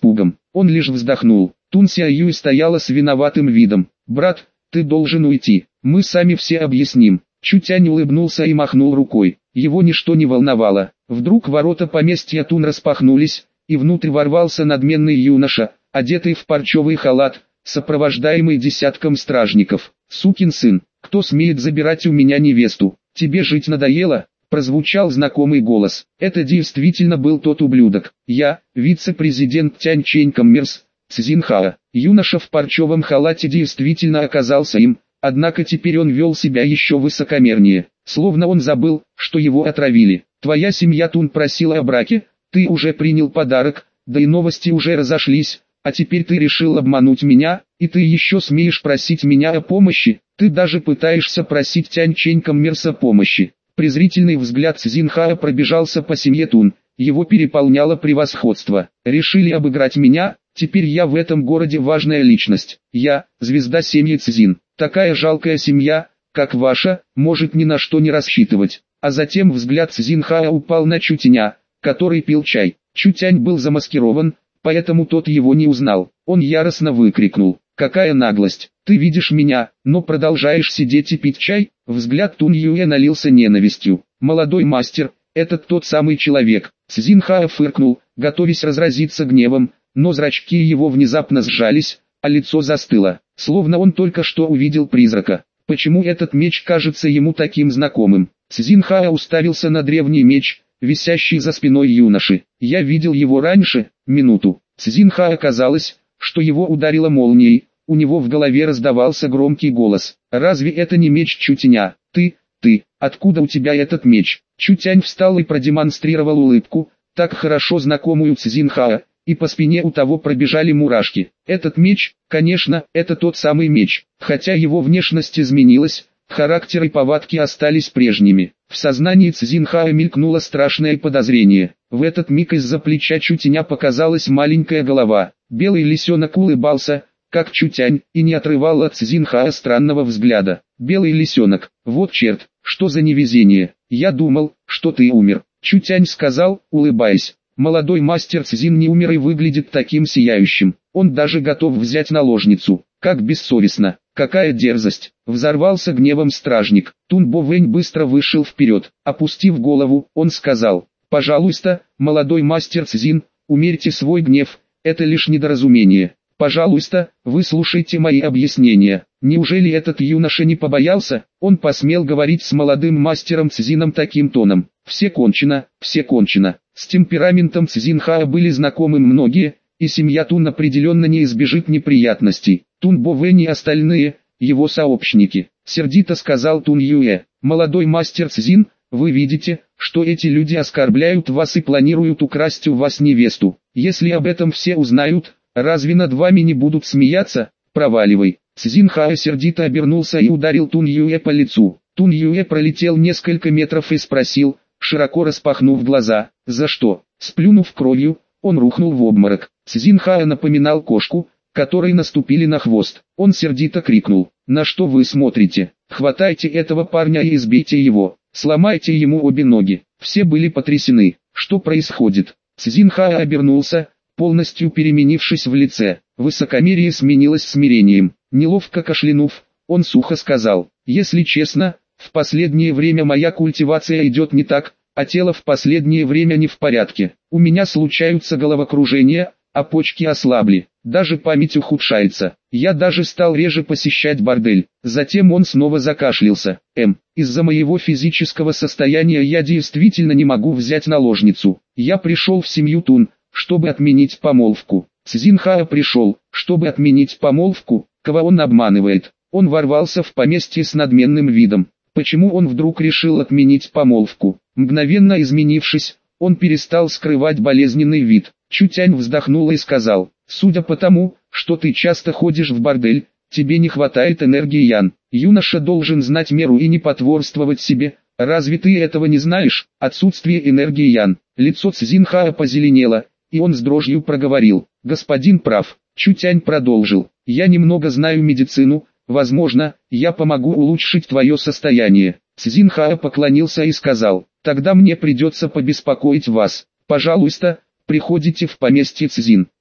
[SPEAKER 1] Он лишь вздохнул. Тун Сяюй стояла с виноватым видом. «Брат, ты должен уйти, мы сами все объясним». Чутянь улыбнулся и махнул рукой. Его ничто не волновало. Вдруг ворота поместья Тун распахнулись, и внутрь ворвался надменный юноша, одетый в парчевый халат, сопровождаемый десятком стражников. «Сукин сын, кто смеет забирать у меня невесту? Тебе жить надоело?» Прозвучал знакомый голос. Это действительно был тот ублюдок. «Я, вице-президент Тянь Чэнь Коммерс, Цзинхао». Юноша в парчевом халате действительно оказался им, однако теперь он вел себя еще высокомернее, словно он забыл, что его отравили. «Твоя семья Тун просила о браке, ты уже принял подарок, да и новости уже разошлись, а теперь ты решил обмануть меня, и ты еще смеешь просить меня о помощи, ты даже пытаешься просить Тянь Чэнь Коммерса помощи». Презрительный взгляд Цзинхао пробежался по семье Тун, его переполняло превосходство. «Решили обыграть меня, теперь я в этом городе важная личность. Я, звезда семьи Цзин. Такая жалкая семья, как ваша, может ни на что не рассчитывать». А затем взгляд Цзинхао упал на Чутяня, который пил чай. Чутянь был замаскирован, поэтому тот его не узнал. Он яростно выкрикнул: «Какая наглость! Ты видишь меня, но продолжаешь сидеть и пить чай?» Взгляд Тун Юэ налился ненавистью. «Молодой мастер, это тот самый человек». Цзинхао фыркнул, готовясь разразиться гневом, но зрачки его внезапно сжались, а лицо застыло, словно он только что увидел призрака. Почему этот меч кажется ему таким знакомым? Цзинхао уставился на древний меч, висящий за спиной юноши. «Я видел его раньше, минуту». Цзинхао казалось, что его ударило молнией, у него в голове раздавался громкий голос. «Разве это не меч Чутяня? Ты, откуда у тебя этот меч?» Чутянь встал и продемонстрировал улыбку, так хорошо знакомую Цзинхао, и по спине у того пробежали мурашки. «Этот меч, конечно, это тот самый меч, хотя его внешность изменилась, характер и повадки остались прежними». В сознании Цзинхао мелькнуло страшное подозрение. В этот миг из-за плеча Чутяня показалась маленькая голова. Белый лисенок улыбался, как Чутянь, и не отрывал от Цзинхао странного взгляда. «Белый лисенок, вот черт, что за невезение, я думал, что ты умер», Чутянь сказал, улыбаясь. «Молодой мастер Цзин не умер и выглядит таким сияющим, он даже готов взять наложницу, как бессовестно, какая дерзость!» Взорвался гневом стражник. Тун Бо Вэнь быстро вышел вперед, опустив голову, он сказал: «Пожалуйста, молодой мастер Цзин, умерьте свой гнев, это лишь недоразумение. Пожалуйста, выслушайте мои объяснения». Неужели этот юноша не побоялся? Он посмел говорить с молодым мастером Цзином таким тоном. Все кончено, все кончено. С темпераментом Цзинхао были знакомы многие, и семья Тун определенно не избежит неприятностей. Тун Бо Вэнь и остальные, его сообщники. Сердито сказал Тун Юэ: «Молодой мастер Цзин, вы видите, что эти люди оскорбляют вас и планируют украсть у вас невесту. Если об этом все узнают, разве над вами не будут смеяться? Проваливай». Цзинхао сердито обернулся и ударил Тун Юэ по лицу. Тун Юэ пролетел несколько метров и спросил, широко распахнув глаза: «За что?» Сплюнув кровью, он рухнул в обморок. Цзинхао напоминал кошку, которой наступили на хвост. Он сердито крикнул: «На что вы смотрите? Хватайте этого парня и избейте его, сломайте ему обе ноги». Все были потрясены. Что происходит? Цзинхао обернулся, полностью переменившись в лице. Высокомерие сменилось смирением. Неловко кашлянув, он сухо сказал: «Если честно, в последнее время моя культивация идет не так, а тело в последнее время не в порядке. У меня случаются головокружения, а почки ослабли, даже память ухудшается. Я даже стал реже посещать бордель». Затем он снова закашлялся. Из-за моего физического состояния я действительно не могу взять наложницу. Я пришел в семью Тун, чтобы отменить помолвку». Цзинхао пришел, чтобы отменить помолвку. Кого он обманывает? Он ворвался в поместье с надменным видом. Почему он вдруг решил отменить помолвку? Мгновенно изменившись, он перестал скрывать болезненный вид. Чутянь вздохнул и сказал: «Судя по тому, что ты часто ходишь в бордель, тебе не хватает энергии Ян. Юноша должен знать меру и не потворствовать себе. Разве ты этого не знаешь?» Отсутствие энергии Ян. Лицо Цзинхао позеленело, и он с дрожью проговорил: «Господин прав». Чутянь продолжил: «Я немного знаю медицину, возможно, я помогу улучшить твое состояние». Цзинхао поклонился и сказал: «Тогда мне придется побеспокоить вас. Пожалуйста, приходите в поместье Цзин».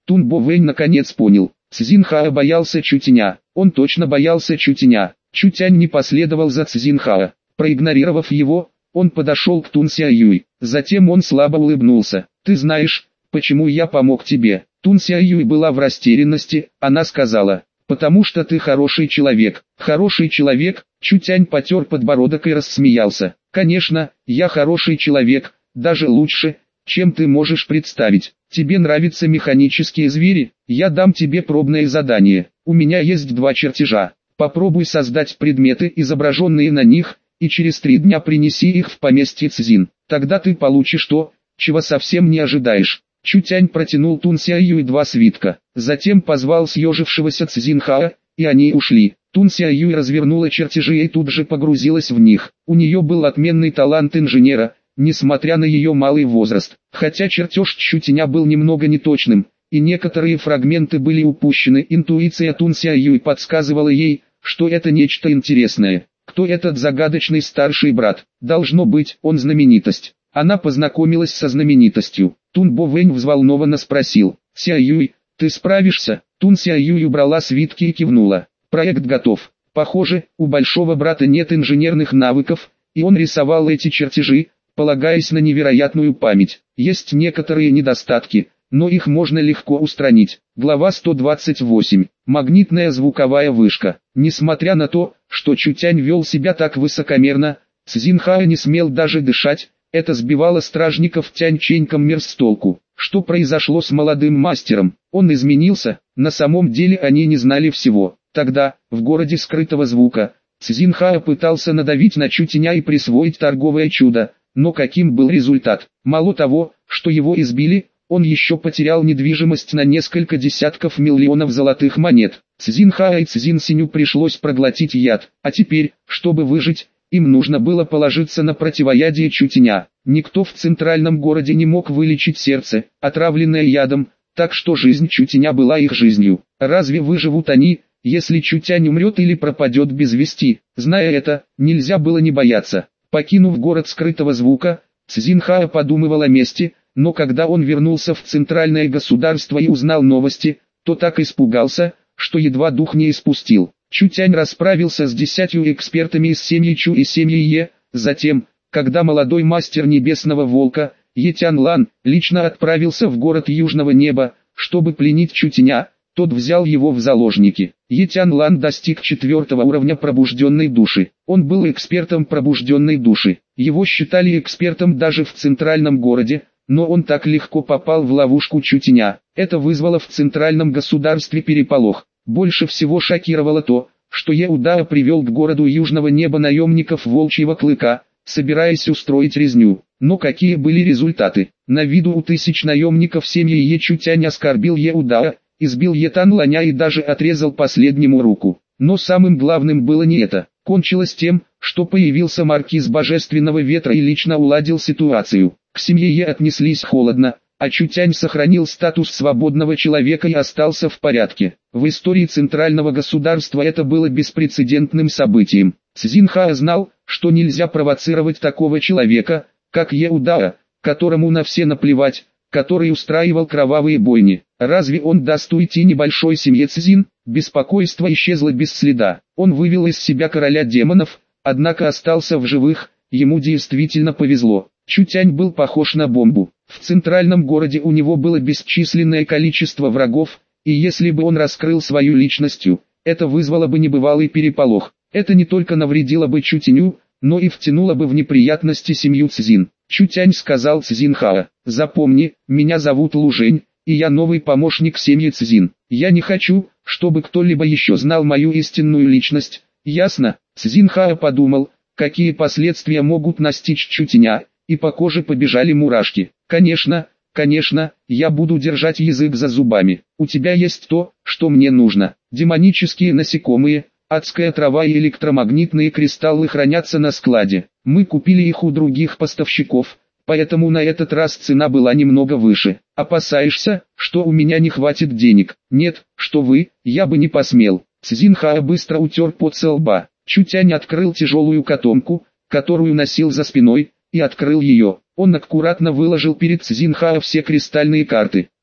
[SPEAKER 1] Тун Бо Вэнь наконец понял. Цзиньхао боялся Чутяня. Он точно боялся Чутяня. Чутянь не последовал за Цзиньхао. Проигнорировав его, он подошел к Тун Сяюй. Затем он слабо улыбнулся. «Ты знаешь, почему я помог тебе?» Тун Сяюй была в растерянности. Она сказала: «Потому что ты хороший человек». «Хороший человек?» Чутянь потер подбородок и рассмеялся. «Конечно, я хороший человек, даже лучше, чем ты можешь представить. Тебе нравятся механические звери? Я дам тебе пробное задание. У меня есть 2 чертежа. Попробуй создать предметы, изображенные на них, и через 3 дня принеси их в поместье Цзин. Тогда ты получишь то, чего совсем не ожидаешь». Чутянь протянул Тун Сяюй 2 свитка. Затем позвал съежившегося Цзиньхао, и они ушли. Тун Сяюй развернула чертежи и тут же погрузилась в них. У нее был отменный талант инженера, несмотря на ее малый возраст. Хотя чертеж Чутяня был немного неточным, и некоторые фрагменты были упущены, интуиция Тун Сяюй подсказывала ей, что это нечто интересное. Кто этот загадочный старший брат? Должно быть, он знаменитость. Она познакомилась со знаменитостью. Тун Бо Вэнь взволнованно спросил: «Сяюй, ты справишься?» Тун Сяюй убрала свитки и кивнула. «Проект готов. Похоже, у большого брата нет инженерных навыков, и он рисовал эти чертежи, полагаясь на невероятную память. Есть некоторые недостатки, но их можно легко устранить». Глава 128. Магнитная звуковая вышка. Несмотря на то, что Чутянь вел себя так высокомерно, Цзиньхао не смел даже дышать. Это сбивало стражников Тянь-Чэнь-Коммерс с толку. Что произошло с молодым мастером? Он изменился? На самом деле они не знали всего. Тогда, в городе скрытого звука, Цзиньхао пытался надавить на Чутяня и присвоить торговое чудо, но каким был результат? Мало того, что его избили, он еще потерял недвижимость на несколько десятков миллионов золотых монет. Цзиньхао и Цзиньсиню пришлось проглотить яд, а теперь, чтобы выжить, им нужно было положиться на противоядие Чутяня. Никто в центральном городе не мог вылечить сердце, отравленное ядом, так что жизнь Чутяня была их жизнью. Разве выживут они, если Чутянь умрет или пропадет без вести? Зная это, нельзя было не бояться. Покинув город скрытого звука, Цзиньхао подумывал о мести, но когда он вернулся в центральное государство и узнал новости, то так испугался, что едва дух не испустил. Чутянь расправился с 10 экспертами из семьи Чу и семьи Е. Затем, когда молодой мастер Небесного Волка, Е Тянлан, лично отправился в город Южного Неба, чтобы пленить Чутяня, тот взял его в заложники. Е Тянлан достиг 4-го уровня пробужденной души. Он был экспертом пробужденной души. Его считали экспертом даже в центральном городе, но он так легко попал в ловушку Чутяня. Это вызвало в центральном государстве переполох. Больше всего шокировало то, что Еудао привел к городу Южного Неба наемников Волчьего Клыка, собираясь устроить резню. Но какие были результаты? На виду у тысяч наемников семьи Е Чутянь оскорбил Еудао, избил Е Танланя и даже отрезал последнему руку. Но самым главным было не это. Кончилось тем, что появился маркиз Божественного Ветра и лично уладил ситуацию. К семье Е отнеслись холодно, а Чутянь сохранил статус свободного человека и остался в порядке. В истории центрального государства это было беспрецедентным событием. Цзиньхао знал, что нельзя провоцировать такого человека, как Еудао, которому на все наплевать, который устраивал кровавые бойни. Разве он даст уйти небольшой семье Цзин? Беспокойство исчезло без следа. Он вывел из себя короля демонов, однако остался в живых. Ему действительно повезло. Чутянь был похож на бомбу. В центральном городе у него было бесчисленное количество врагов, и если бы он раскрыл свою личность, это вызвало бы небывалый переполох. Это не только навредило бы Чутяню, но и втянуло бы в неприятности семью Цзин. Чутянь сказал Цзиньхао: «Запомни, меня зовут Лужень, и я новый помощник семьи Цзин. Я не хочу, чтобы кто-либо еще знал мою истинную личность. Ясно?» Цзиньхао подумал, какие последствия могут настичь Чутяня, и по коже побежали мурашки. «Конечно, я буду держать язык за зубами. У тебя есть то, что мне нужно. Демонические насекомые, адская трава и электромагнитные кристаллы хранятся на складе. Мы купили их у других поставщиков, поэтому на этот раз цена была немного выше. Опасаешься, что у меня не хватит денег?» «Нет, что вы, я бы не посмел». Цзиньхао быстро утер пот со лба. Чутянь открыл тяжелую котомку, которую носил за спиной, и открыл ее. Он аккуратно выложил перед Цзиньхао все кристальные карты.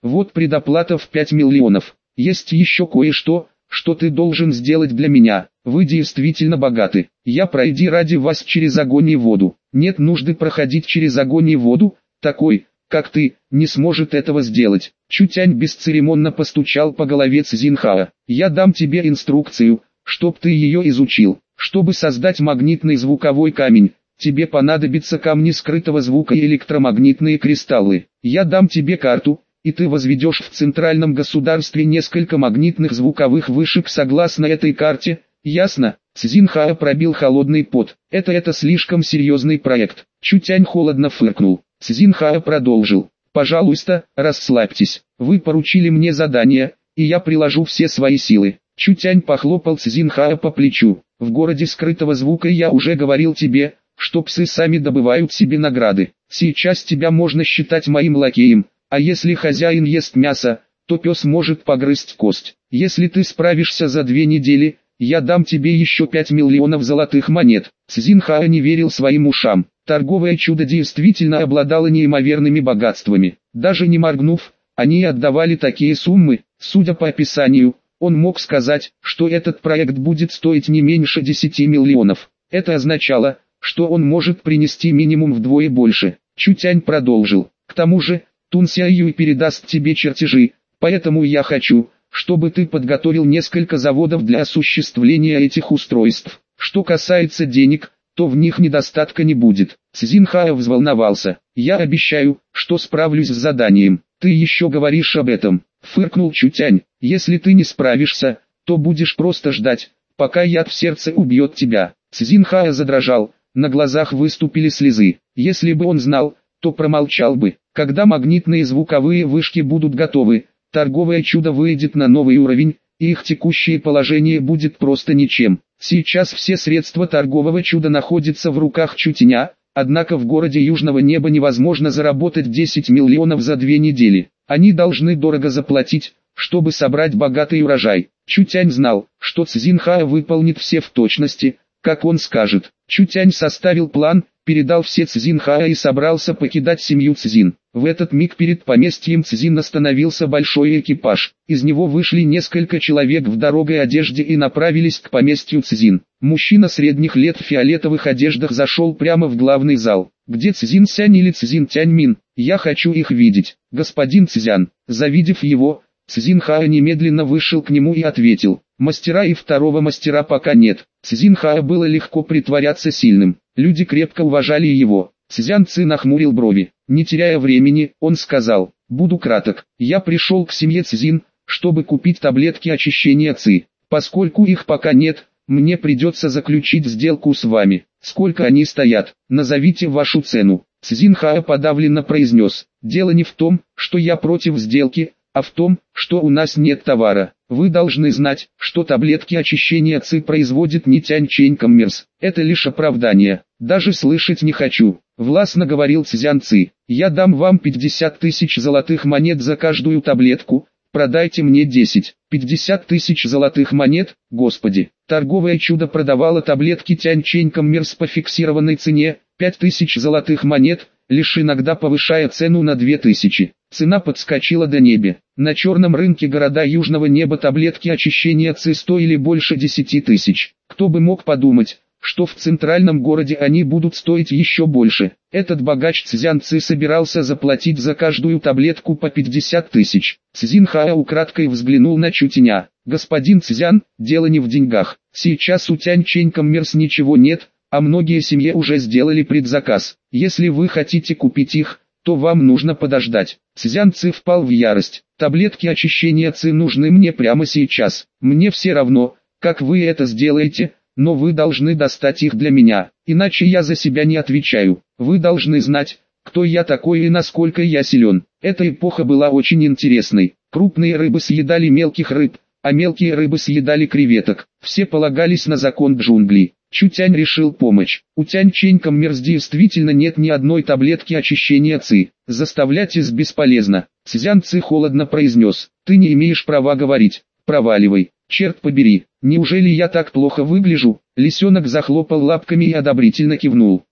[SPEAKER 1] Вот предоплата в 5 миллионов. Есть еще кое-что, что ты должен сделать для меня. Вы действительно богаты. Я пройди ради вас через огонь и воду. Нет нужды проходить через огонь и воду, такой, как ты, не сможет этого сделать. Чутянь бесцеремонно постучал по голове Цзинхаа. Я дам тебе инструкцию, чтоб ты ее изучил. Чтобы создать магнитный звуковой камень, тебе понадобятся камни скрытого звука и электромагнитные кристаллы. Я дам тебе карту, и ты возведешь в центральном государстве несколько магнитных звуковых вышек согласно этой карте, ясно? Цзинхаа пробил холодный пот. Это слишком серьезный проект. Чутянь холодно фыркнул. Цзинхаа продолжил. Пожалуйста, расслабьтесь. Вы поручили мне задание, и я приложу все свои силы. Чутянь похлопал Цзинхаа по плечу. В городе скрытого звука я уже говорил тебе, что псы сами добывают себе награды. Сейчас тебя можно считать моим лакеем, а если хозяин ест мясо, то пес может погрызть кость. Если ты справишься за 2 недели, я дам тебе еще 5 миллионов золотых монет. Цзинхаа не верил своим ушам. Торговое чудо действительно обладало неимоверными богатствами. Даже не моргнув, они отдавали такие суммы. Судя по описанию, он мог сказать, что этот проект будет стоить не меньше 10 миллионов. Это означало, что он может принести минимум вдвое больше. Чутянь продолжил. К тому же, Тун Сяюй передаст тебе чертежи, поэтому я хочу, чтобы ты подготовил несколько заводов для осуществления этих устройств. Что касается денег, то в них недостатка не будет. Цзинхаа взволновался. Я обещаю, что справлюсь с заданием. Ты еще говоришь об этом, фыркнул Чутянь. Если ты не справишься, то будешь просто ждать, пока яд в сердце убьет тебя. Цзинхаа задрожал, на глазах выступили слезы. Если бы он знал, то промолчал бы. Когда магнитные звуковые вышки будут готовы, торговое чудо выйдет на новый уровень, и их текущее положение будет просто ничем. Сейчас все средства торгового чуда находятся в руках Чутяня, однако в городе Южного Неба невозможно заработать 10 миллионов за 2 недели. Они должны дорого заплатить, чтобы собрать богатый урожай. Чутянь знал, что Цзинхаа выполнит все в точности, как он скажет. Чутянь составил план, передал все Цзинхаа и собрался покидать семью Цзин. В этот миг перед поместьем Цзин остановился большой экипаж. Из него вышли несколько человек в дорогой одежде и направились к поместью Цзин. Мужчина средних лет в фиолетовых одеждах зашел прямо в главный зал. «Где Цзин Сянь или Цзин Тяньмин? Я хочу их видеть». «Господин Цзян». Завидев его, Цзинхаа немедленно вышел к нему и ответил. «Мастера и второго мастера пока нет». Цзинхаа было легко притворяться сильным. Люди крепко уважали его. Цзян Ци нахмурил брови. Не теряя времени, он сказал: «Буду краток. Я пришел к семье Цзин, чтобы купить таблетки очищения Ци. Поскольку их пока нет, мне придется заключить сделку с вами. Сколько они стоят? Назовите вашу цену». Цзинхаа подавленно произнес: «Дело не в том, что я против сделки, а в том, что у нас нет товара. Вы должны знать, что таблетки очищения Ци производит не Тянь-Чэнь Коммерс. Это лишь оправдание. Даже слышать не хочу», — властно говорил Цзян Ци. «Я дам вам 50 тысяч золотых монет за каждую таблетку, продайте мне 10. 50 тысяч золотых монет, господи». Торговое чудо продавало таблетки Тянь-Чэнь Коммерс по фиксированной цене, 5000 золотых монет, лишь иногда повышая цену на 2000. Цена подскочила до неба. На черном рынке города Южного Неба таблетки очищения Ци стоили больше 10 тысяч. Кто бы мог подумать, что в центральном городе они будут стоить еще больше. Этот богач Цзян Ци собирался заплатить за каждую таблетку по 50 тысяч. Цзинхаа украдкой взглянул на Чутяня. «Господин Цзян, дело не в деньгах. Сейчас у Тянь-Чэнь Коммерс ничего нет, а многие семьи уже сделали предзаказ. Если вы хотите купить их, то вам нужно подождать». Цзян Ци впал в ярость. «Таблетки очищения Ци нужны мне прямо сейчас. Мне все равно, как вы это сделаете, но вы должны достать их для меня, иначе я за себя не отвечаю. Вы должны знать, кто я такой и насколько я силен». Эта эпоха была очень интересной. Крупные рыбы съедали мелких рыб, а мелкие рыбы съедали креветок. Все полагались на закон джунглей. Чутянь решил помочь. У Тянь-Чэнь Коммерс действительно нет ни одной таблетки очищения Ци. Заставлять их бесполезно. Цзян Ци холодно произнес: «Ты не имеешь права говорить. Проваливай. Черт побери, неужели я так плохо выгляжу?» Лисенок захлопал лапками и одобрительно кивнул.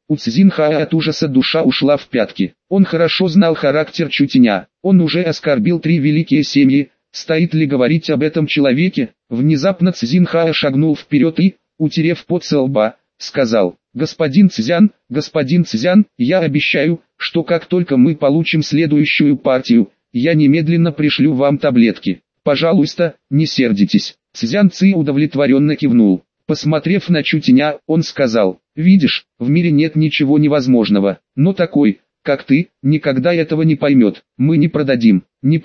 [SPEAKER 1] У Цзинхая от ужаса душа ушла в пятки. Он хорошо знал характер Чутяня. Он уже оскорбил 3 великие семьи. Стоит ли говорить об этом человеке? Внезапно Цзинхая шагнул вперед и, утерев пот со лба, сказал: господин Цзян, я обещаю, что как только мы получим следующую партию, я немедленно пришлю вам таблетки. Пожалуйста, не сердитесь. Цзян Ци удовлетворенно кивнул. Посмотрев на Чутяня, он сказал: видишь, в мире нет ничего невозможного, но такой, как ты, никогда этого не поймет. Мы не продадим.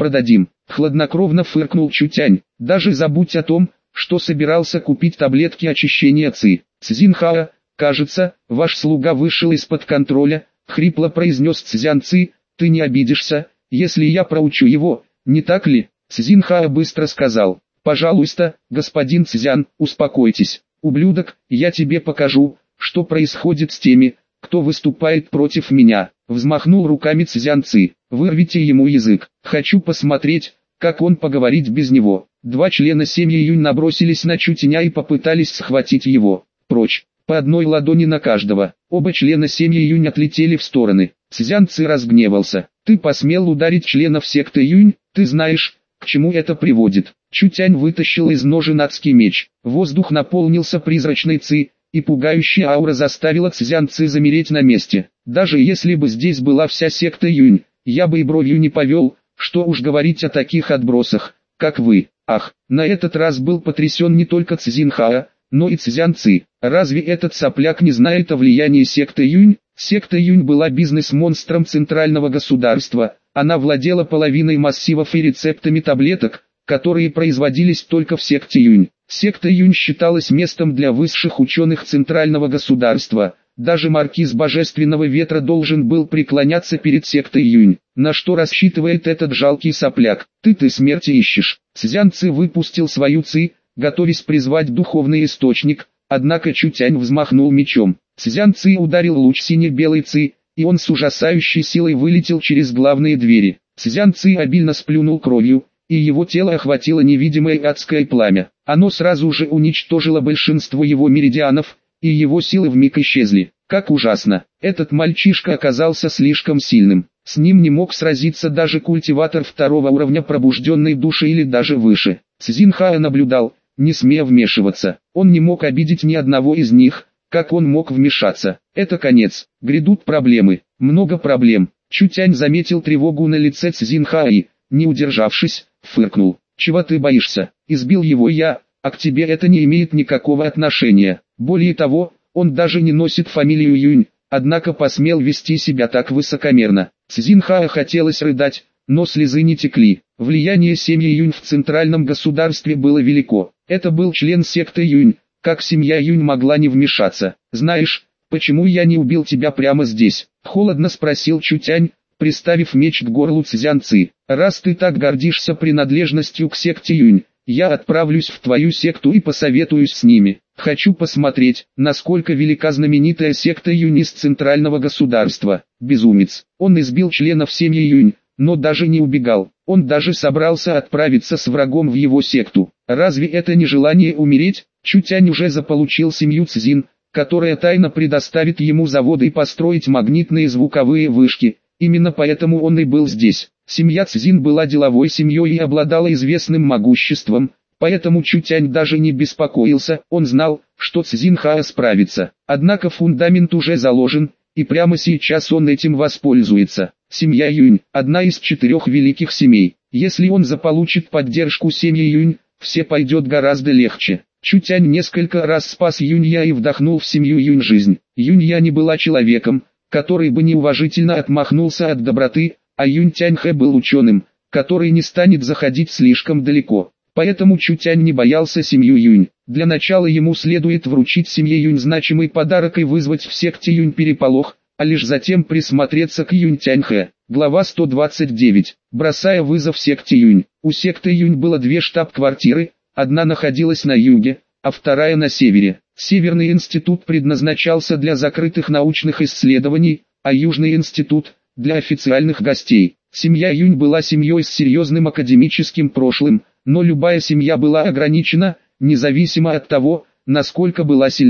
[SPEAKER 1] Хладнокровно фыркнул Чутянь. Даже забудь о том, что собирался купить таблетки очищения Ци. Цзинхая, кажется, ваш слуга вышел из-под контроля, хрипло произнес Цзян Ци. Ты не обидишься, если я проучу его, не так ли? Цзинхая быстро сказал: пожалуйста, господин Цзян, успокойтесь. Ублюдок, я тебе покажу, что происходит с теми, кто выступает против меня. Взмахнул руками Цзян Ци. Вырвите ему язык. Хочу посмотреть, как он поговорит без него. 2 члена семьи Юнь набросились на Чутяня и попытались схватить его. Прочь. По одной ладони на каждого. Оба члена семьи Юнь отлетели в стороны. Цзян Ци разгневался. Ты посмел ударить членов секты Юнь? Ты знаешь, к чему это приводит? Чутянь вытащил из ножен адский меч. Воздух наполнился призрачной Ци, и пугающая аура заставила Цзян Ци замереть на месте. Даже если бы здесь была вся секта Юнь, я бы и бровью не повел, что уж говорить о таких отбросах, как вы. Ах, на этот раз был потрясен не только Цзинхая, но и Цзян Ци. Разве этот сопляк не знает о влиянии секты Юнь? Секта Юнь была бизнес-монстром центрального государства, она владела половиной массивов и рецептами таблеток, которые производились только в секте Юнь. Секта Юнь считалась местом для высших ученых центрального государства. Даже маркиз Божественного Ветра должен был преклоняться перед сектой Юнь. На что рассчитывает этот жалкий сопляк? Ты смерти ищешь. Цзян Ци выпустил свою Ци, готовясь призвать духовный источник, однако Чутянь взмахнул мечом. Цзян Ци ударил луч сине-белой Ци, и он с ужасающей силой вылетел через главные двери. Цзян Ци обильно сплюнул кровью, и его тело охватило невидимое адское пламя. Оно сразу же уничтожило большинство его меридианов, и его силы вмиг исчезли. Как ужасно! Этот мальчишка оказался слишком сильным. С ним не мог сразиться даже культиватор 2-го уровня пробужденной души или даже выше. Цзинхая наблюдал, не смея вмешиваться. Он не мог обидеть ни одного из них. Как он мог вмешаться? Это конец. Грядут проблемы. Много проблем. Чутянь заметил тревогу на лице Цзинхая и, не удержавшись, фыркнул. Чего ты боишься? Избил его я, а к тебе это не имеет никакого отношения. Более того, он даже не носит фамилию Юнь, однако посмел вести себя так высокомерно. Цзинхая хотелось рыдать, но слезы не текли. Влияние семьи Юнь в центральном государстве было велико. Это был член секты Юнь. Как семья Юнь могла не вмешаться? Знаешь, почему я не убил тебя прямо здесь? Холодно спросил Чутянь, приставив меч к горлу Цзян Ци. Раз ты так гордишься принадлежностью к секте Юнь, я отправлюсь в твою секту и посоветуюсь с ними. Хочу посмотреть, насколько велика знаменитая секта Юнь из центрального государства. Безумец. Он избил членов семьи Юнь, но даже не убегал. Он даже собрался отправиться с врагом в его секту. Разве это не желание умереть? Чутянь уже заполучил семью Цзин, которая тайно предоставит ему заводы и построить магнитные звуковые вышки. Именно поэтому он и был здесь. Семья Цзин была деловой семьей и обладала известным могуществом, поэтому Чутянь даже не беспокоился, он знал, что Цзинхая справится. Однако фундамент уже заложен, и прямо сейчас он этим воспользуется. Семья Юнь – одна из 4 великих семей. Если он заполучит поддержку семьи Юнь, все пойдет гораздо легче. Чутянь несколько раз спас Юнья и вдохнул в семью Юнь жизнь. Юнья не была человеком, который бы неуважительно отмахнулся от доброты, а Юнь Тяньхэ был ученым, который не станет заходить слишком далеко. Поэтому Чутянь не боялся семью Юнь. Для начала ему следует вручить семье Юнь значимый подарок и вызвать в секте Юнь переполох, а лишь затем присмотреться к Юнь Тяньхэ. Глава 129. Бросая вызов секте Юнь. У секты Юнь было 2 штаб-квартиры, одна находилась на юге, а вторая на севере. Северный институт предназначался для закрытых научных исследований, а Южный институт – для официальных гостей. Семья Юнь была семьей с серьезным академическим прошлым, но любая семья была ограничена, независимо от того, насколько была сильна.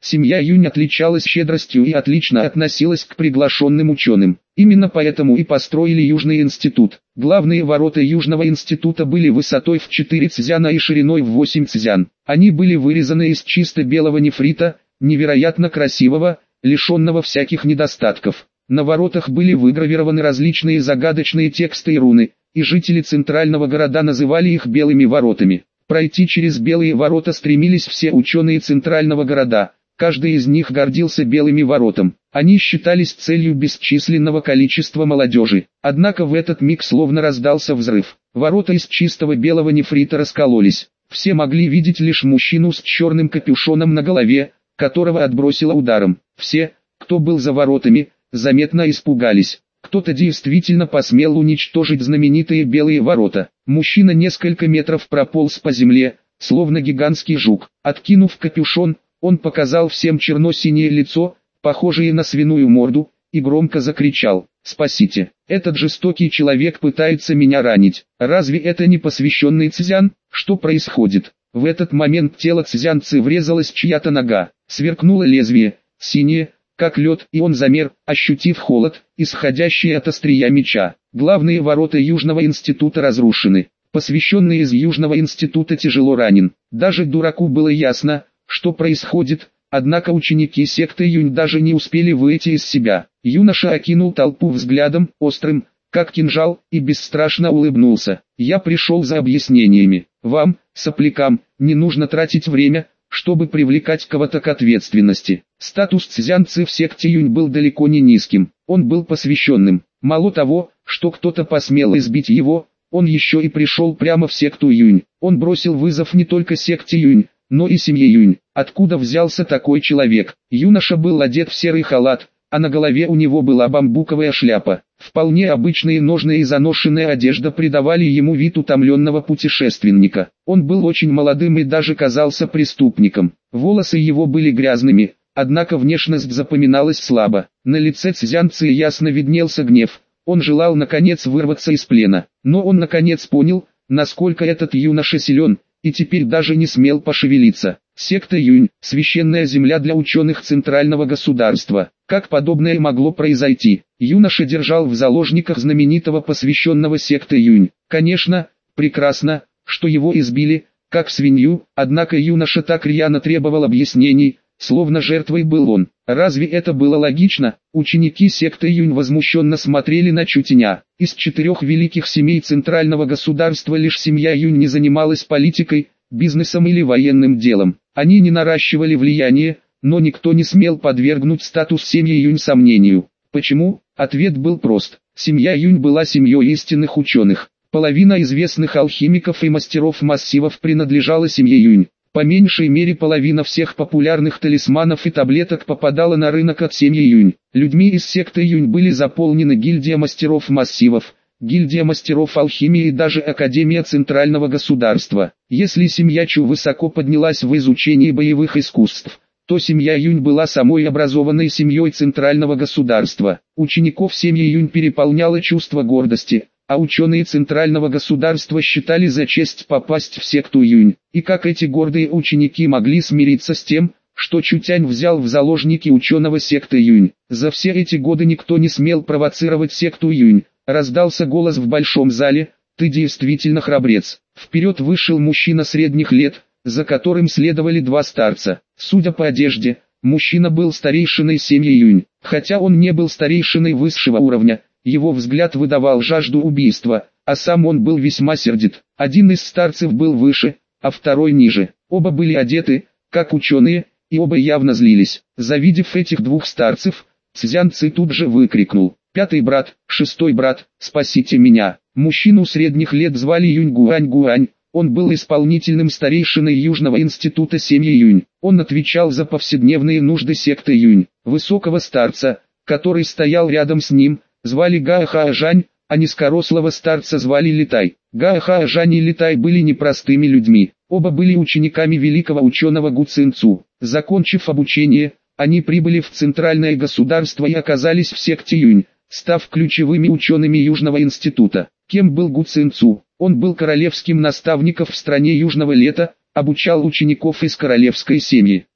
[SPEAKER 1] Семья Юнь отличалась щедростью и отлично относилась к приглашенным ученым. Именно поэтому и построили Южный институт. Главные ворота Южного института были высотой в 4 цзяна и шириной в 8 цзян. Они были вырезаны из чисто белого нефрита, невероятно красивого, лишенного всяких недостатков. На воротах были выгравированы различные загадочные тексты и руны, и жители центрального города называли их белыми воротами. Пройти через белые ворота стремились все ученые центрального города. Каждый из них гордился белыми воротам. Они считались целью бесчисленного количества молодежи. Однако в этот миг словно раздался взрыв. Ворота из чистого белого нефрита раскололись. Все могли видеть лишь мужчину с черным капюшоном на голове, которого отбросило ударом. Все, кто был за воротами, заметно испугались. Кто-то действительно посмел уничтожить знаменитые белые ворота. Мужчина несколько метров прополз по земле, словно гигантский жук. Откинув капюшон, он показал всем черно-синее лицо, похожее на свиную морду, и громко закричал: «Спасите! Этот жестокий человек пытается меня ранить! Разве это не посвященный Цзян? Что происходит?» В этот момент в тело Цзянцы врезалась чья-то нога. Сверкнуло лезвие, синее, как лед, и он замер, ощутив холод, исходящий от острия меча. Главные ворота Южного института разрушены. Посвященный из Южного института тяжело ранен. Даже дураку было ясно, что происходит, однако ученики секты Юнь даже не успели выйти из себя. Юноша окинул толпу взглядом, острым, как кинжал, и бесстрашно улыбнулся. «Я пришел за объяснениями. Вам, соплякам, не нужно тратить время, чтобы привлекать кого-то к ответственности». Статус Цзянцы в секте Юнь был далеко не низким. Он был посвященным. Мало того, что кто-то посмел избить его, он еще и пришел прямо в секту Юнь. Он бросил вызов не только секте Юнь, но и семье Юнь. Откуда взялся такой человек? Юноша был одет в серый халат, а на голове у него была бамбуковая шляпа. Вполне обычные ножны и заношенная одежда придавали ему вид утомленного путешественника. Он был очень молодым и даже казался преступником. Волосы его были грязными, однако внешность запоминалась слабо. На лице Цзянцы ясно виднелся гнев. Он желал наконец вырваться из плена. Но он наконец понял, насколько этот юноша силен, и теперь даже не смел пошевелиться. Секта Юнь – священная земля для ученых центрального государства. Как подобное могло произойти? Юноша держал в заложниках знаменитого посвященного секты Юнь. Конечно, прекрасно, что его избили, как свинью, однако юноша так рьяно требовал объяснений, словно жертвой был он. Разве это было логично? Ученики секты Юнь возмущенно смотрели на Чутеня. Из 4 великих семей центрального государства лишь семья Юнь не занималась политикой, бизнесом или военным делом. Они не наращивали влияние, но никто не смел подвергнуть статус семьи Юнь сомнению. Почему? Ответ был прост. Семья Юнь была семьей истинных ученых. Половина известных алхимиков и мастеров массивов принадлежала семье Юнь. По меньшей мере половина всех популярных талисманов и таблеток попадала на рынок от семьи Юнь. Людьми из секты Юнь были заполнены гильдия мастеров массивов, гильдия мастеров алхимии и даже Академия Центрального государства. Если семья Чу высоко поднялась в изучении боевых искусств, то семья Юнь была самой образованной семьей Центрального государства. Учеников семьи Юнь переполняло чувство гордости, а ученые Центрального государства считали за честь попасть в секту Юнь. И как эти гордые ученики могли смириться с тем, что Чутянь взял в заложники ученого секты Юнь? За все эти годы никто не смел провоцировать секту Юнь. Раздался голос в большом зале: «Ты действительно храбрец». Вперед вышел мужчина средних лет, за которым следовали 2 старца. Судя по одежде, мужчина был старейшиной семьи Юнь. Хотя он не был старейшиной высшего уровня, его взгляд выдавал жажду убийства, а сам он был весьма сердит. Один из старцев был выше, а второй ниже. Оба были одеты, как ученые, и оба явно злились. Завидев этих 2 старцев, Цзянцы тут же выкрикнул: «5-й брат, 6-й брат, спасите меня!» Мужчину средних лет звали Юнь Гуань. Он был исполнительным старейшиной Южного института семьи Юнь. Он отвечал за повседневные нужды секты Юнь. Высокого старца, который стоял рядом с ним, звали Гао Хаожань, а низкорослого старца звали Литай. Гао Хаожань и Литай были непростыми людьми. Оба были учениками великого ученого Гу Цинцу. Закончив обучение, они прибыли в центральное государство и оказались в секте Юнь, став ключевыми учеными Южного института. Кем был Гу Цинцу? Он был королевским наставником в стране Южного лета, обучал учеников из королевской семьи.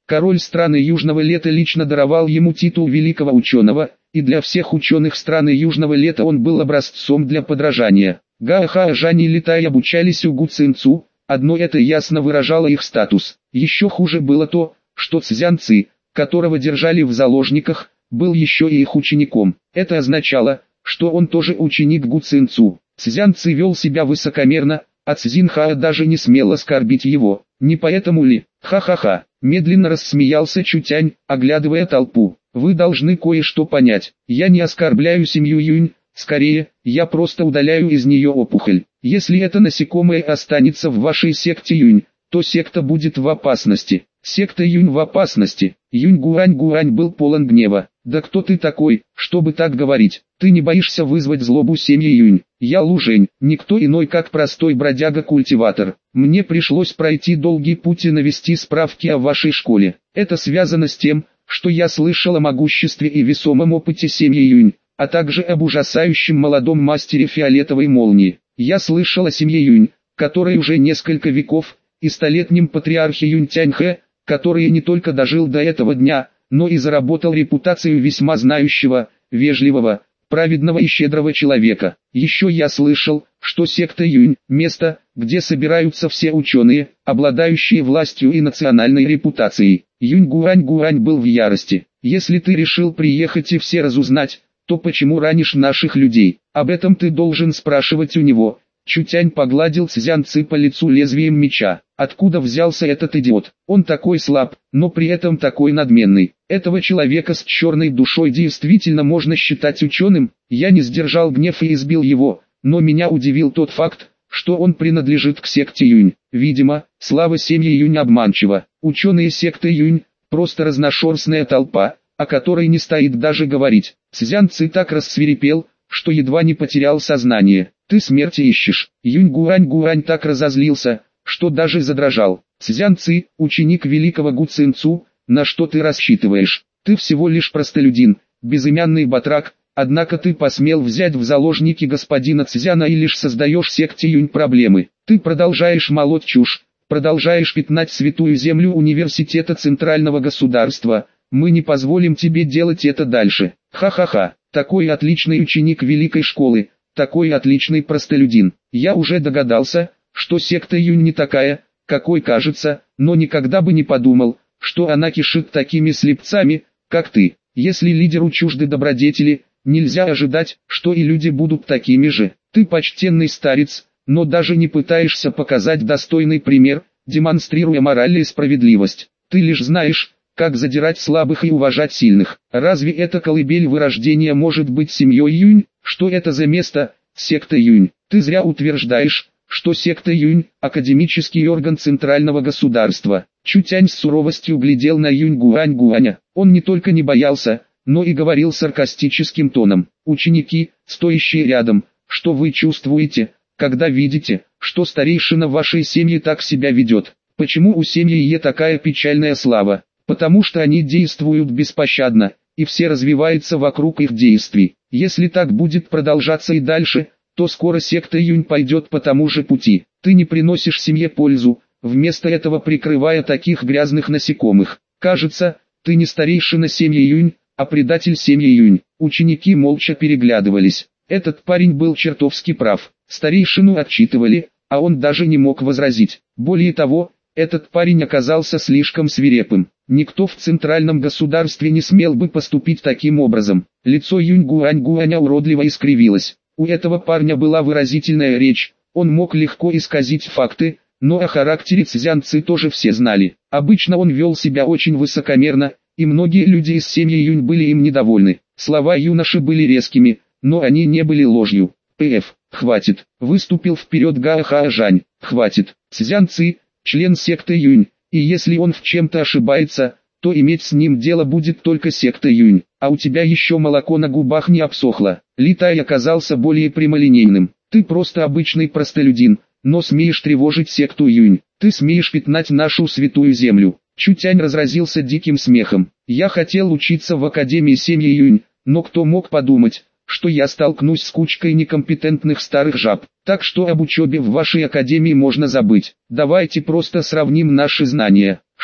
[SPEAKER 1] Король страны Южного Лета лично даровал ему титул великого ученого, и для всех ученых страны Южного Лета он был образцом для подражания. Гаохаожань и Литай обучались у Гу Цинцу, одно это ясно выражало их статус. Еще хуже было то, что Цзянци, которого держали в заложниках, был еще и их учеником. Это означало, что он тоже ученик Гу Цинцу. Цзянци вел себя высокомерно, а Цзинхаа даже не смел оскорбить его. Не поэтому ли? Ха-ха-ха. Медленно рассмеялся Чутянь, оглядывая толпу. Вы должны кое-что понять. Я не оскорбляю семью Юнь, скорее, я просто удаляю из нее опухоль. Если это насекомое останется в вашей секте Юнь, то секта будет в опасности. Секта Юнь в опасности. Юнь Гуань был полон гнева. Да кто ты такой, чтобы так говорить? Ты не боишься вызвать злобу семьи Юнь? Я Лужень, никто иной как простой бродяга-культиватор. Мне пришлось пройти долгий путь и навести справки о вашей школе. Это связано с тем, что я слышал о могуществе и весомом опыте семьи Юнь, а также об ужасающем молодом мастере фиолетовой молнии. Я слышал о семье Юнь, которой уже несколько веков, и столетнем патриархе Юнь Тяньхэ, который не только дожил до этого дня, но и заработал репутацию весьма знающего, вежливого, праведного и щедрого человека. Еще я слышал, что секта Юнь – место, где собираются все ученые, обладающие властью и национальной репутацией. Юнь Гуань был в ярости. Если ты решил приехать и все разузнать, то почему ранишь наших людей? Об этом ты должен спрашивать у него. Чутянь погладил Цзянци по лицу лезвием меча. Откуда взялся этот идиот? Он такой слаб, но при этом такой надменный. Этого человека с черной душой действительно можно считать ученым. Я не сдержал гнев и избил его, но меня удивил тот факт, что он принадлежит к секте Юнь. Видимо, слава семьи Юнь обманчива. Ученые секты Юнь – просто разношерстная толпа, о которой не стоит даже говорить. Цзянци так рассвирепел, что едва не потерял сознание. Ты смерти ищешь. Юнь Гуань так разозлился, что даже задрожал. Цзянци, ученик великого Гу Цинцу, на что ты рассчитываешь? Ты всего лишь простолюдин, безымянный батрак, однако ты посмел взять в заложники господина Цзяна и лишь создаешь секте Юнь проблемы. Ты продолжаешь молоть чушь, продолжаешь пятнать святую землю университета центрального государства. Мы не позволим тебе делать это дальше. Ха-ха-ха, такой отличный ученик великой школы, такой отличный простолюдин. Я уже догадался, что секта Юнь не такая, какой кажется, но никогда бы не подумал, что она кишит такими слепцами, как ты. Если лидеру чужды добродетели, нельзя ожидать, что и люди будут такими же. Ты почтенный старец, но даже не пытаешься показать достойный пример, демонстрируя мораль и справедливость. Ты лишь знаешь, как задирать слабых и уважать сильных. Разве эта колыбель вырождения может быть семьей Юнь? Что это за место, секта Юнь? Ты зря утверждаешь, что секта Юнь – академический орган центрального государства. Чутянь с суровостью глядел на Юнь Гуаня. Он не только не боялся, но и говорил саркастическим тоном. Ученики, стоящие рядом, что вы чувствуете, когда видите, что старейшина вашей семьи так себя ведет? Почему у семьи Е такая печальная слава? Потому что они действуют беспощадно, и все развивается вокруг их действий. Если так будет продолжаться и дальше, то скоро секта Юнь пойдет по тому же пути. Ты не приносишь семье пользу, вместо этого прикрывая таких грязных насекомых. Кажется, ты не старейшина семьи Юнь, а предатель семьи Юнь. Ученики молча переглядывались. Этот парень был чертовски прав. Старейшину отчитывали, а он даже не мог возразить. Более того, этот парень оказался слишком свирепым. Никто в центральном государстве не смел бы поступить таким образом. Лицо Юнь Гуаня уродливо искривилось. У этого парня была выразительная речь, он мог легко исказить факты, но о характере Цзянци тоже все знали. Обычно он вел себя очень высокомерно, и многие люди из семьи Юнь были им недовольны. Слова юноши были резкими, но они не были ложью. Хватит, выступил вперед Гаохаожань. Хватит, Цзянци, член секты Юнь, и если он в чем-то ошибается, то иметь с ним дело будет только секта Юнь, а у тебя еще молоко на губах не обсохло. Литай оказался более прямолинейным. Ты просто обычный простолюдин, но смеешь тревожить секту Юнь. Ты смеешь пятнать нашу святую землю. Чутянь разразился диким смехом. Я хотел учиться в Академии семьи Юнь, но кто мог подумать, что я столкнусь с кучкой некомпетентных старых жаб. Так что об учебе в вашей академии можно забыть. Давайте просто сравним наши знания. Что?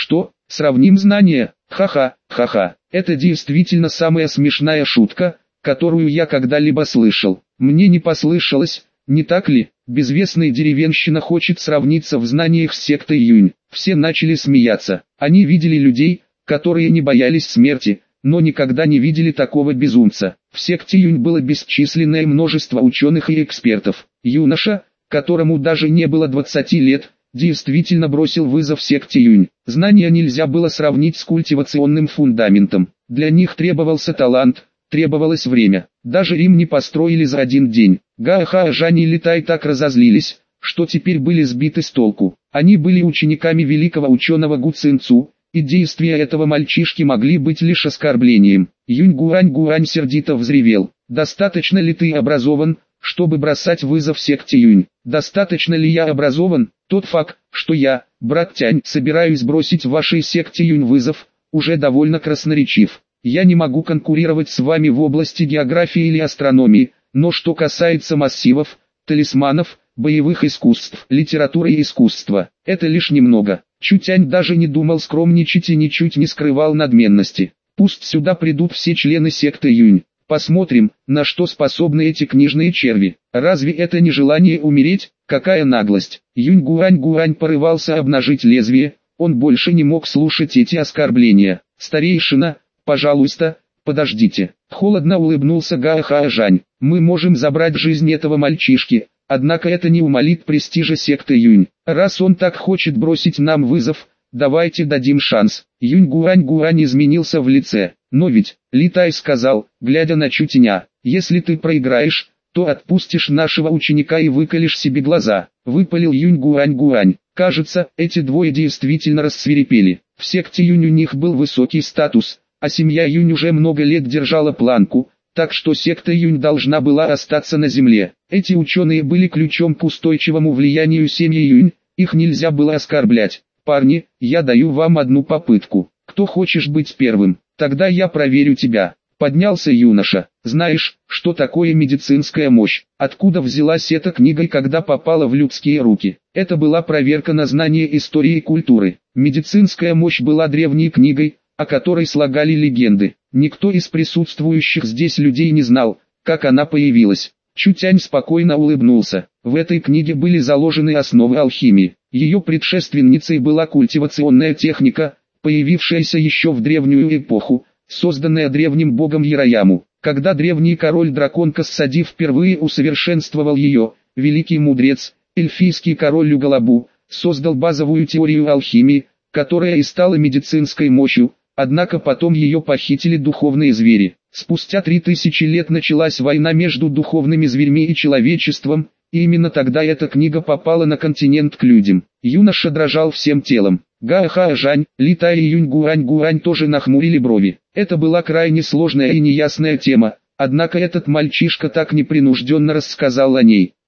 [SPEAKER 1] Сравним знания, ха-ха, ха-ха. Это действительно самая смешная шутка, которую я когда-либо слышал. Мне не послышалось, не так ли? Безвестный деревенщина хочет сравниться в знаниях с сектой Юнь. Все начали смеяться. Они видели людей, которые не боялись смерти, но никогда не видели такого безумца. В секте Юнь было бесчисленное множество ученых и экспертов. Юноша, которому даже не было 20 лет, действительно бросил вызов секте Юнь. Знания нельзя было сравнить с культивационным фундаментом. Для них требовался талант, требовалось время. Даже Рим не построили за один день. Гаоха, Жань и Литай так разозлились, что теперь были сбиты с толку. Они были учениками великого ученого Гу Цинцу, и действия этого мальчишки могли быть лишь оскорблением. Юнь Гуань сердито взревел. «Достаточно ли ты образован, чтобы бросать вызов секте Юнь? Достаточно ли я образован? Тот факт, что я, брат Тянь, собираюсь бросить вашей секте Юнь вызов, уже довольно красноречив. Я не могу конкурировать с вами в области географии или астрономии, но что касается массивов, талисманов, боевых искусств, литературы и искусства, это лишь немного». Чутянь даже не думал скромничать и ничуть не скрывал надменности. «Пусть сюда придут все члены секты Юнь. Посмотрим, на что способны эти книжные черви. Разве это не желание умереть? Какая наглость!» Юнь Гуань порывался обнажить лезвие, он больше не мог слушать эти оскорбления. «Старейшина, пожалуйста, подождите». Холодно улыбнулся Гаоха Жань. «Мы можем забрать жизнь этого мальчишки, однако это не умалит престижа секты Юнь. Раз он так хочет бросить нам вызов, давайте дадим шанс». Юнь Гуань изменился в лице. «Но ведь», Литай сказал, глядя на Чутяня, «если ты проиграешь, то отпустишь нашего ученика и выколешь себе глаза». Выпалил Юнь Гуань. Кажется, эти двое действительно рассвирепели. В секте Юнь у них был высокий статус, а семья Юнь уже много лет держала планку, так что секта Юнь должна была остаться на земле. Эти ученые были ключом к устойчивому влиянию семьи Юнь, их нельзя было оскорблять. «Парни, я даю вам одну попытку. Кто хочешь быть первым? Тогда я проверю тебя». Поднялся юноша. «Знаешь, что такое медицинская мощь? Откуда взялась эта книга и когда попала в людские руки?» Это была проверка на знание истории и культуры. Медицинская мощь была древней книгой, о которой слагали легенды. Никто из присутствующих здесь людей не знал, как она появилась. Чутянь спокойно улыбнулся. В этой книге были заложены основы алхимии. Ее предшественницей была культивационная техника, появившаяся еще в древнюю эпоху, созданная древним богом Яраяму. Когда древний король-дракон Кассади впервые усовершенствовал ее, великий мудрец, эльфийский король Люгалабу, создал базовую теорию алхимии, которая и стала медицинской мощью, однако потом ее похитили духовные звери. Спустя 3000 лет началась война между духовными зверьми и человечеством, и именно тогда эта книга попала на континент к людям. Юноша дрожал всем телом. Гаоха Жань, Литай и Юнь Гуань тоже нахмурили брови. Это была крайне сложная и неясная тема, однако этот мальчишка так непринужденно рассказал о ней.